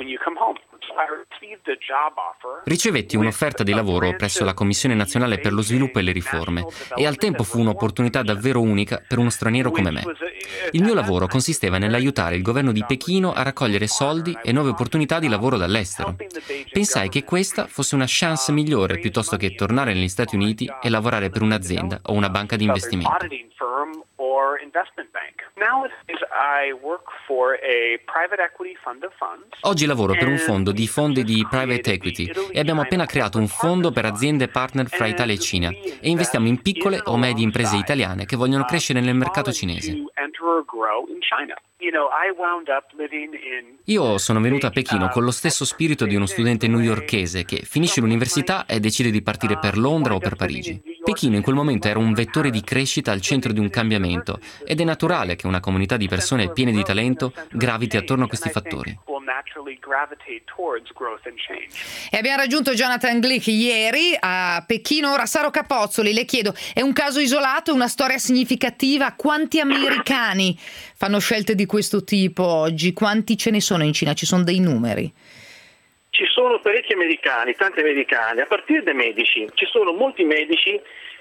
Ricevetti un'offerta di lavoro presso la Commissione Nazionale per lo Sviluppo e le Riforme, e al tempo fu un'opportunità davvero unica per uno straniero come me. Il mio lavoro consisteva nell'aiutare il governo di Pechino a raccogliere soldi e nuove opportunità di lavoro dall'estero. Pensai che questa fosse una chance migliore piuttosto che tornare negli Stati Uniti e lavorare per un'azienda o una banca di investimenti. Oggi lavoro per un fondo di fondi di private equity e abbiamo appena creato un fondo per aziende partner fra Italia e Cina, e investiamo in piccole o medie imprese italiane che vogliono crescere nel mercato cinese. Io sono venuto a Pechino con lo stesso spirito di uno studente newyorkese che finisce l'università e decide di partire per Londra o per Parigi. Pechino in quel momento era un vettore di crescita al centro di un cambiamento, ed è naturale che una comunità di persone piene di talento graviti attorno a questi fattori. E abbiamo raggiunto Jonathan Glick ieri a Pechino. Ora, Saro Capozzoli, le chiedo, è un caso isolato, una storia significativa? Quanti americani fanno scelte di questo tipo oggi? Quanti ce ne sono in Cina? Ci sono dei numeri? Ci sono parecchi americani, tanti americani, a partire dai medici. Ci sono molti medici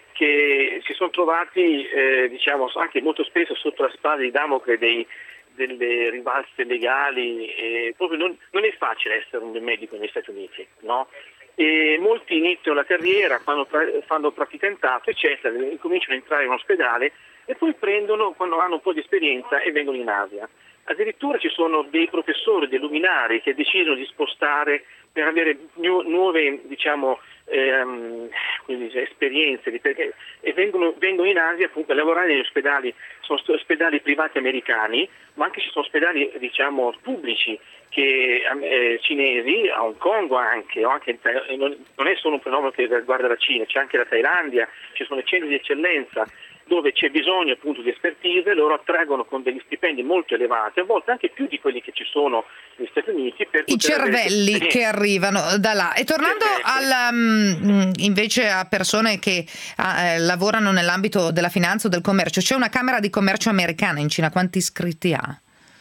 che si sono trovati, eh, diciamo, anche molto spesso sotto la spada di Damocle dei, delle rivalse legali. E proprio non, non è facile essere un medico negli Stati Uniti, no? E molti iniziano la carriera, fanno, fanno praticanterato, eccetera, cominciano a entrare in un ospedale e poi prendono, quando hanno un po' di esperienza, e vengono in Asia. Addirittura ci sono dei professori, dei luminari che decidono di spostare per avere nu- nuove, diciamo, ehm, quindi, esperienze di, perché, e vengono, vengono in Asia appunto a lavorare negli ospedali. Sono ospedali privati americani, ma anche ci sono ospedali, diciamo, pubblici che, eh, cinesi, a Hong Kong anche, o anche in, non, non è solo un fenomeno che riguarda la Cina, c'è anche la Thailandia, ci sono centri di eccellenza dove c'è bisogno appunto di expertise, loro attraggono con degli stipendi molto elevati, a volte anche più di quelli che ci sono negli Stati Uniti. Per I cervelli che arrivano da là. E tornando alla, um, invece a persone che uh, lavorano nell'ambito della finanza o del commercio, c'è una Camera di Commercio americana in Cina, quanti iscritti ha?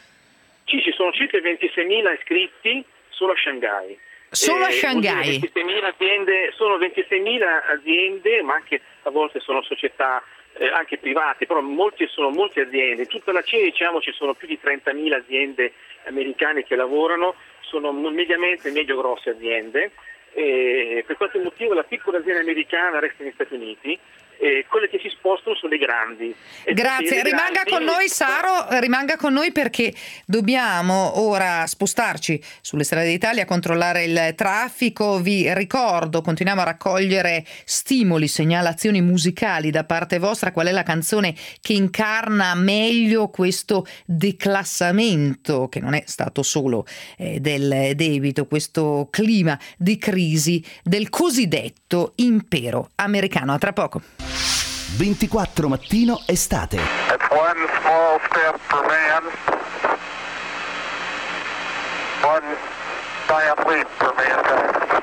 Sì, ci sono circa ventiseimila iscritti solo a Shanghai. Solo a eh, Shanghai? ventiseimila aziende, sono ventiseimila aziende, ma anche a volte sono società Eh, anche privati, però molti sono molte aziende. In tutta la Cina, diciamo, ci sono più di trentamila aziende americane che lavorano, sono mediamente medio-grosse aziende, e per questo motivo la piccola azienda americana resta negli Stati Uniti. E quelle che si spostano sono le grandi. E Grazie, le rimanga grandi... con noi Saro, rimanga con noi perché dobbiamo ora spostarci sulle strade d'Italia a controllare il traffico. Vi ricordo, continuiamo a raccogliere stimoli, segnalazioni musicali da parte vostra. Qual è la canzone che incarna meglio questo declassamento, che non è stato solo eh, del debito, questo clima di crisi del cosiddetto impero americano? A tra poco. ventiquattro Mattino Estate. It's one small step for man, one giant leap for mankind.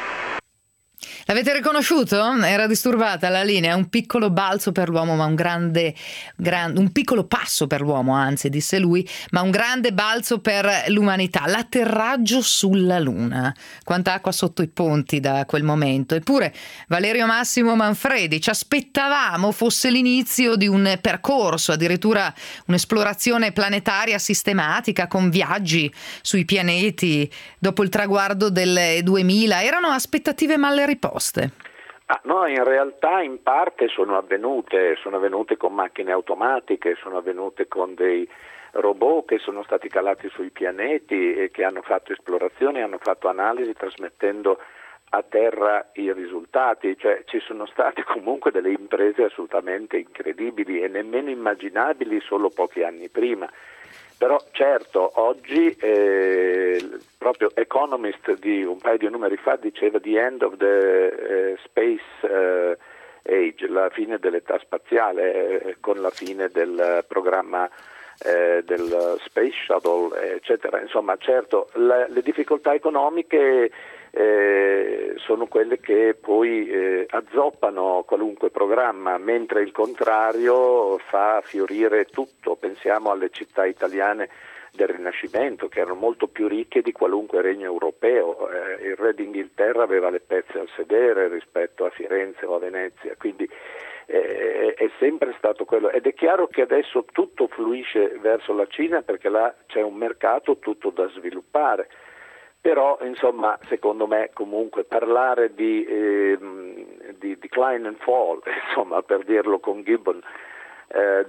L'avete riconosciuto? Era disturbata la linea. Un piccolo balzo per l'uomo, ma un grande, gran, un piccolo passo per l'uomo, anzi, disse lui, ma un grande balzo per l'umanità. L'atterraggio sulla Luna. Quanta acqua sotto i ponti da quel momento. Eppure Valerio Massimo Manfredi, ci aspettavamo fosse l'inizio di un percorso, addirittura un'esplorazione planetaria sistematica con viaggi sui pianeti dopo il traguardo del duemila. Erano aspettative mal riposte. Ah, no, in realtà in parte sono avvenute, sono avvenute con macchine automatiche, sono avvenute con dei robot che sono stati calati sui pianeti e che hanno fatto esplorazioni, hanno fatto analisi trasmettendo a terra i risultati, cioè ci sono state comunque delle imprese assolutamente incredibili e nemmeno immaginabili solo pochi anni prima. Però certo, oggi eh, proprio Economist di un paio di numeri fa diceva the end of the eh, space eh, age, la fine dell'età spaziale, eh, con la fine del programma eh, del Space Shuttle, eccetera. Insomma, certo, la, le difficoltà economiche Eh, sono quelle che poi eh, azzoppano qualunque programma, mentre il contrario fa fiorire tutto. Pensiamo alle città italiane del Rinascimento, che erano molto più ricche di qualunque regno europeo. Eh, il re d'Inghilterra aveva le pezze al sedere rispetto a Firenze o a Venezia, quindi eh, è sempre stato quello. Ed è chiaro che adesso tutto fluisce verso la Cina perché là c'è un mercato tutto da sviluppare. Però, insomma, secondo me comunque parlare di, eh, di decline and fall, insomma, per dirlo con Gibbon, eh,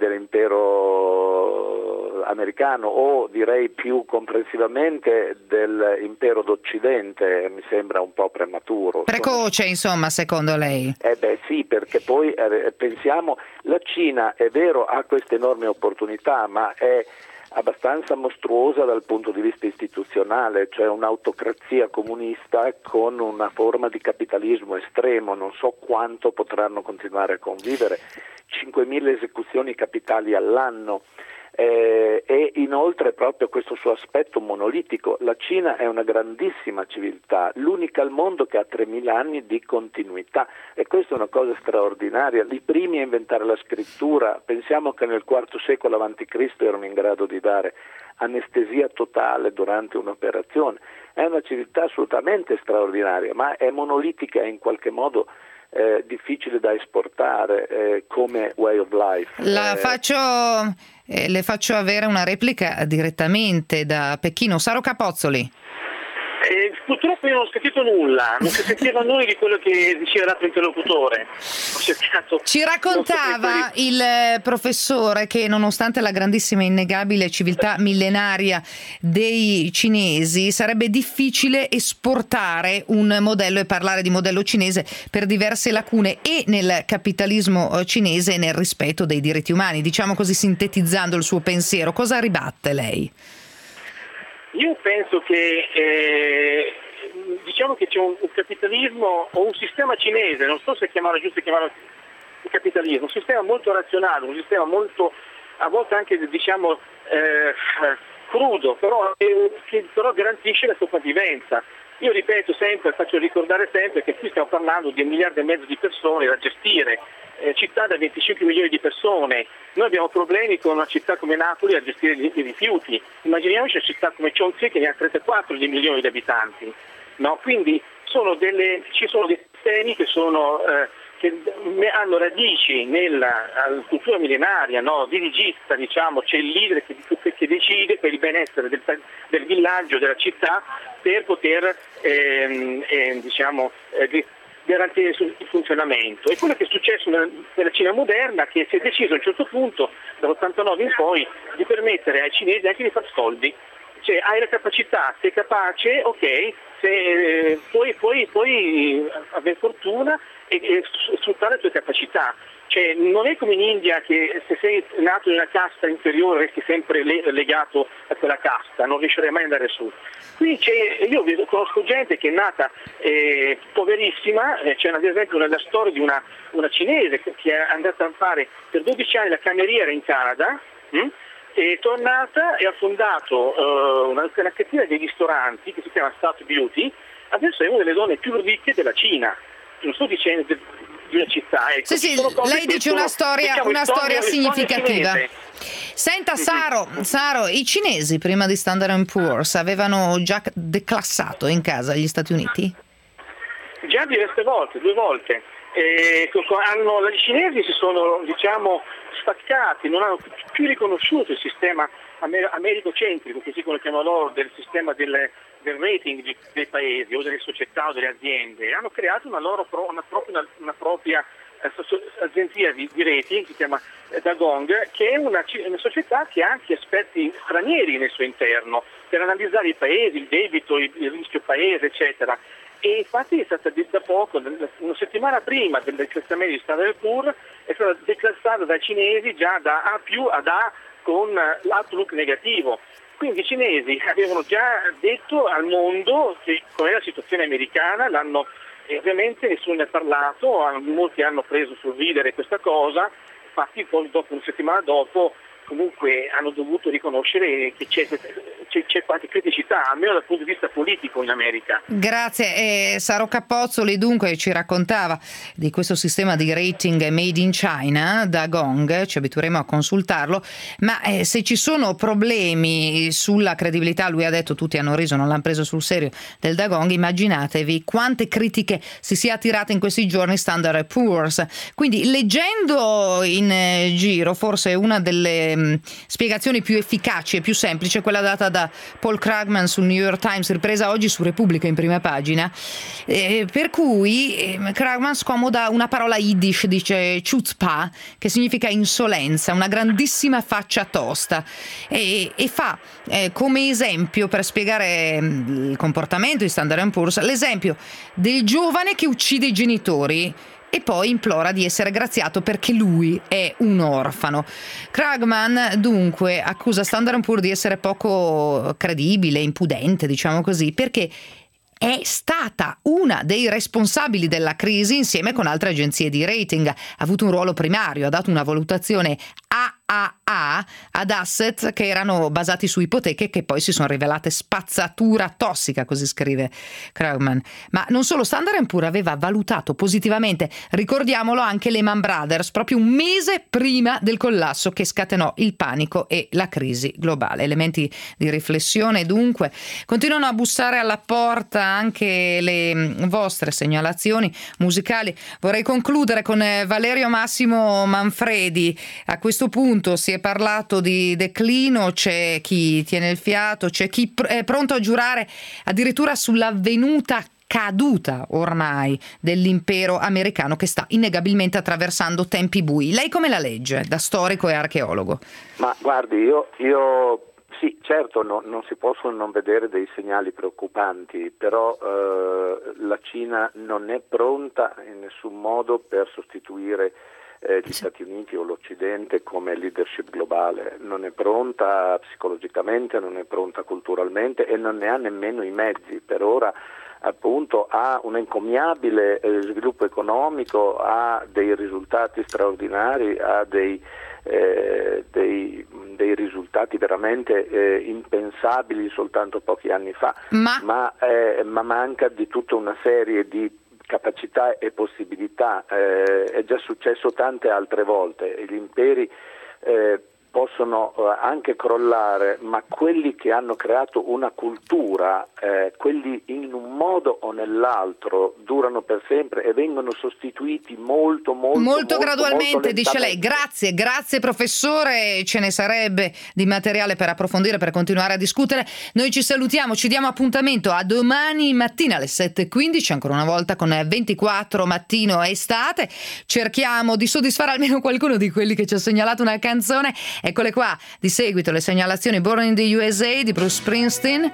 dell'impero americano, o direi più comprensivamente dell'impero d'Occidente, mi sembra un po' prematuro. Precoce, insomma, secondo lei? Eh beh sì, perché poi eh, pensiamo, la Cina è vero ha queste enormi opportunità, ma è abbastanza mostruosa dal punto di vista istituzionale, cioè un'autocrazia comunista con una forma di capitalismo estremo. Non so quanto potranno continuare a convivere, cinquemila esecuzioni capitali all'anno, Eh, e inoltre proprio questo suo aspetto monolitico. La Cina è una grandissima civiltà, l'unica al mondo che ha tremila anni di continuità, e questa è una cosa straordinaria. I primi a inventare la scrittura, pensiamo che nel quarto secolo avanti Cristo erano in grado di dare anestesia totale durante un'operazione. È una civiltà assolutamente straordinaria, ma è monolitica e in qualche modo Eh, difficile da esportare eh, come way of life. La eh, faccio, eh, le faccio avere una replica direttamente da Pechino. Saro Capozzoli. Eh, purtroppo io non ho sentito nulla, non si sentiva nulla di quello che diceva l'altro interlocutore. Ho cercato, Ci raccontava so il eh, professore che nonostante la grandissima e innegabile civiltà millenaria dei cinesi sarebbe difficile esportare un modello e parlare di modello cinese per diverse lacune e nel capitalismo eh, cinese e nel rispetto dei diritti umani. Diciamo così, sintetizzando il suo pensiero, cosa ribatte lei? Io penso che eh, diciamo che c'è un, un capitalismo o un sistema cinese, non so se chiamarlo giusto chiamarlo capitalismo, un sistema molto razionale, un sistema molto a volte anche diciamo eh, crudo, però eh, che però garantisce la sopravvivenza. Io ripeto sempre, faccio ricordare sempre che qui stiamo parlando di un miliardo e mezzo di persone da gestire, eh, città da venticinque milioni di persone. Noi abbiamo problemi con una città come Napoli a gestire i, i rifiuti. Immaginiamoci una città come Chongqing che ne ha trentaquattro di milioni di abitanti. No? Quindi sono delle, ci sono dei sistemi che sono eh, che hanno radici nella cultura millenaria, no? dirigista, diciamo, c'è il leader che, che decide per il benessere del, del villaggio, della città, per poter ehm, eh, diciamo, eh, garantire il funzionamento. E quello che è successo nella Cina moderna, che si è deciso a un certo punto, dall'ottantanove in poi, di permettere ai cinesi anche di far soldi. Cioè hai la capacità, sei capace, ok, se, eh, puoi, puoi, puoi avere fortuna e, e sfruttare le tue capacità. Cioè non è come in India che se sei nato in una casta inferiore resti sempre le, legato a quella casta, non riuscirai mai ad andare su. Qui c'è, io conosco gente che è nata eh, poverissima, eh, c'è ad esempio una, la storia di una, una cinese che, che è andata a fare per dodici anni la cameriera in Canada, hm? È tornata e ha fondato uh, una, una catena di ristoranti che si chiama Stout Beauty. Adesso è una delle donne più ricche della Cina. Non sto dicendo di, di una città. Ecco. Sì, sì, lei dice sono, una storia, diciamo, una storia, storia significativa. Senta Saro, Saro, i cinesi prima di Standard and Poor's avevano già declassato in casa gli Stati Uniti? Già diverse volte, due volte. Eh, hanno, i cinesi si sono, diciamo, staccati, non hanno più riconosciuto il sistema amer- americocentrico, così come lo chiamano loro, del sistema del, del rating di, dei paesi o delle società o delle aziende. Hanno creato una loro pro, una propria, una, una propria eh, agenzia di, di rating, si chiama eh, Dagong, che è una, una società che ha anche esperti stranieri nel suo interno per analizzare i paesi, il debito, il, il rischio paese, eccetera. E infatti è stata da poco, una settimana prima del declassamento di Standard and Poor's, è stata declassata dai cinesi già da A più ad A con l'outlook negativo. Quindi i cinesi avevano già detto al mondo che com'è la situazione americana, l'hanno, e ovviamente nessuno ne ha parlato, molti hanno preso sul ridere questa cosa, infatti poi dopo una settimana dopo comunque hanno dovuto riconoscere che c'è, c'è, c'è qualche criticità, almeno dal punto di vista politico in America. Grazie. Eh, Saro Capozzoli dunque ci raccontava di questo sistema di rating made in China, Dagong, ci abitueremo a consultarlo, ma eh, se ci sono problemi sulla credibilità, lui ha detto tutti hanno riso, non l'hanno preso sul serio, del Dagong, immaginatevi quante critiche si sia attirate in questi giorni Standard and Poor's. Quindi leggendo in eh, giro, forse una delle spiegazioni più efficaci e più semplici è quella data da Paul Krugman sul New York Times, ripresa oggi su Repubblica in prima pagina, eh, per cui eh, Krugman scomoda una parola yiddish, dice chutzpah, che significa insolenza, una grandissima faccia tosta, e, e fa eh, come esempio, per spiegare mh, il comportamento di Standard and Poor's, l'esempio del giovane che uccide i genitori e poi implora di essere graziato perché lui è un orfano. Krugman dunque accusa Standard and Poor's di essere poco credibile, impudente, diciamo così, perché è stata una dei responsabili della crisi insieme con altre agenzie di rating, ha avuto un ruolo primario, ha dato una valutazione A A A ad asset che erano basati su ipoteche che poi si sono rivelate spazzatura tossica, così scrive Krugman. Ma non solo, Standard and Poor's aveva valutato positivamente, ricordiamolo, anche Lehman Brothers proprio un mese prima del collasso che scatenò il panico e la crisi globale. Elementi di riflessione dunque. Continuano a bussare alla porta anche le vostre segnalazioni musicali. Vorrei concludere con Valerio Massimo Manfredi. A questo punto si è parlato di declino, c'è chi tiene il fiato, c'è chi è pronto a giurare addirittura sull'avvenuta caduta ormai dell'impero americano che sta innegabilmente attraversando tempi bui. Lei come la legge, da storico e archeologo? Ma guardi, io, io sì, certo no, non si possono non vedere dei segnali preoccupanti, però eh, la Cina non è pronta in nessun modo per sostituire eh, gli sì. Stati Uniti o l'Occidente come leadership globale, non è pronta psicologicamente, non è pronta culturalmente e non ne ha nemmeno i mezzi per ora. Appunto ha un encomiabile eh, sviluppo economico, ha dei risultati straordinari, ha dei, eh, dei, dei risultati veramente eh, impensabili soltanto pochi anni fa, ma, ma, eh, ma manca di tutta una serie di capacità e possibilità. Eh, è già successo tante altre volte, gli imperi eh, possono anche crollare, ma quelli che hanno creato una cultura, eh, quelli in un modo o nell'altro durano per sempre e vengono sostituiti molto molto molto, molto gradualmente, molto dice lei. Grazie, grazie professore, ce ne sarebbe di materiale per approfondire, per continuare a discutere. Noi ci salutiamo, ci diamo appuntamento a domani mattina alle sette e quindici, ancora una volta con ventiquattro Mattino Estate. Cerchiamo di soddisfare almeno qualcuno di quelli che ci ha segnalato una canzone. Eccole qua, di seguito le segnalazioni Born in the U S A di Bruce Springsteen.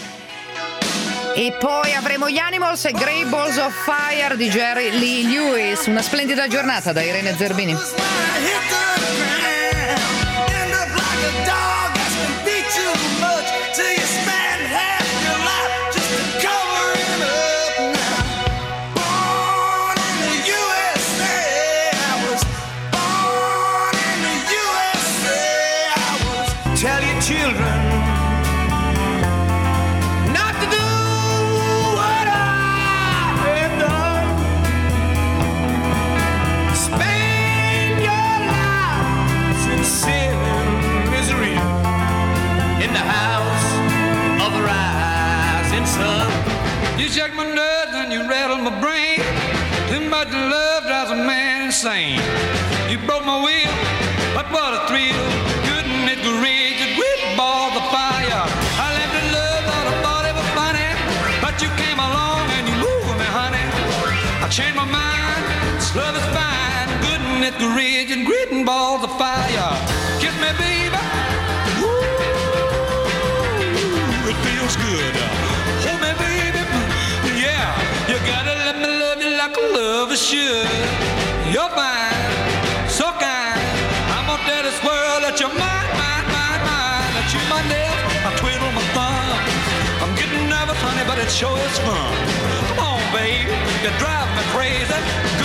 E poi avremo gli Animals e Grey Balls of Fire di Jerry Lee Lewis. Una splendida giornata da Irene Zerbini. Tell your children not to do what I have done. Spend your lives in sin and misery in the house of the rising sun. You check my nerves and you rattle my brain. Too much love drives a man insane. You broke my will, but what a thrill. Couldn't it go real? Ball the fire. I left in love, thought I thought it was funny, but you came along and you moved me, honey. I changed my mind, this love is fine. Good and it's the ridge and grit and balls of fire. Kiss me, baby. Ooh, it feels good. Hold me, baby. Yeah, you gotta let me love you like a lover should. You're fine, so kind. I'm gonna tell this world that you're mine. Chew my nails, I twiddle my thumb. I'm getting nervous, honey, but it sure is fun. Come on, baby, you drive me crazy.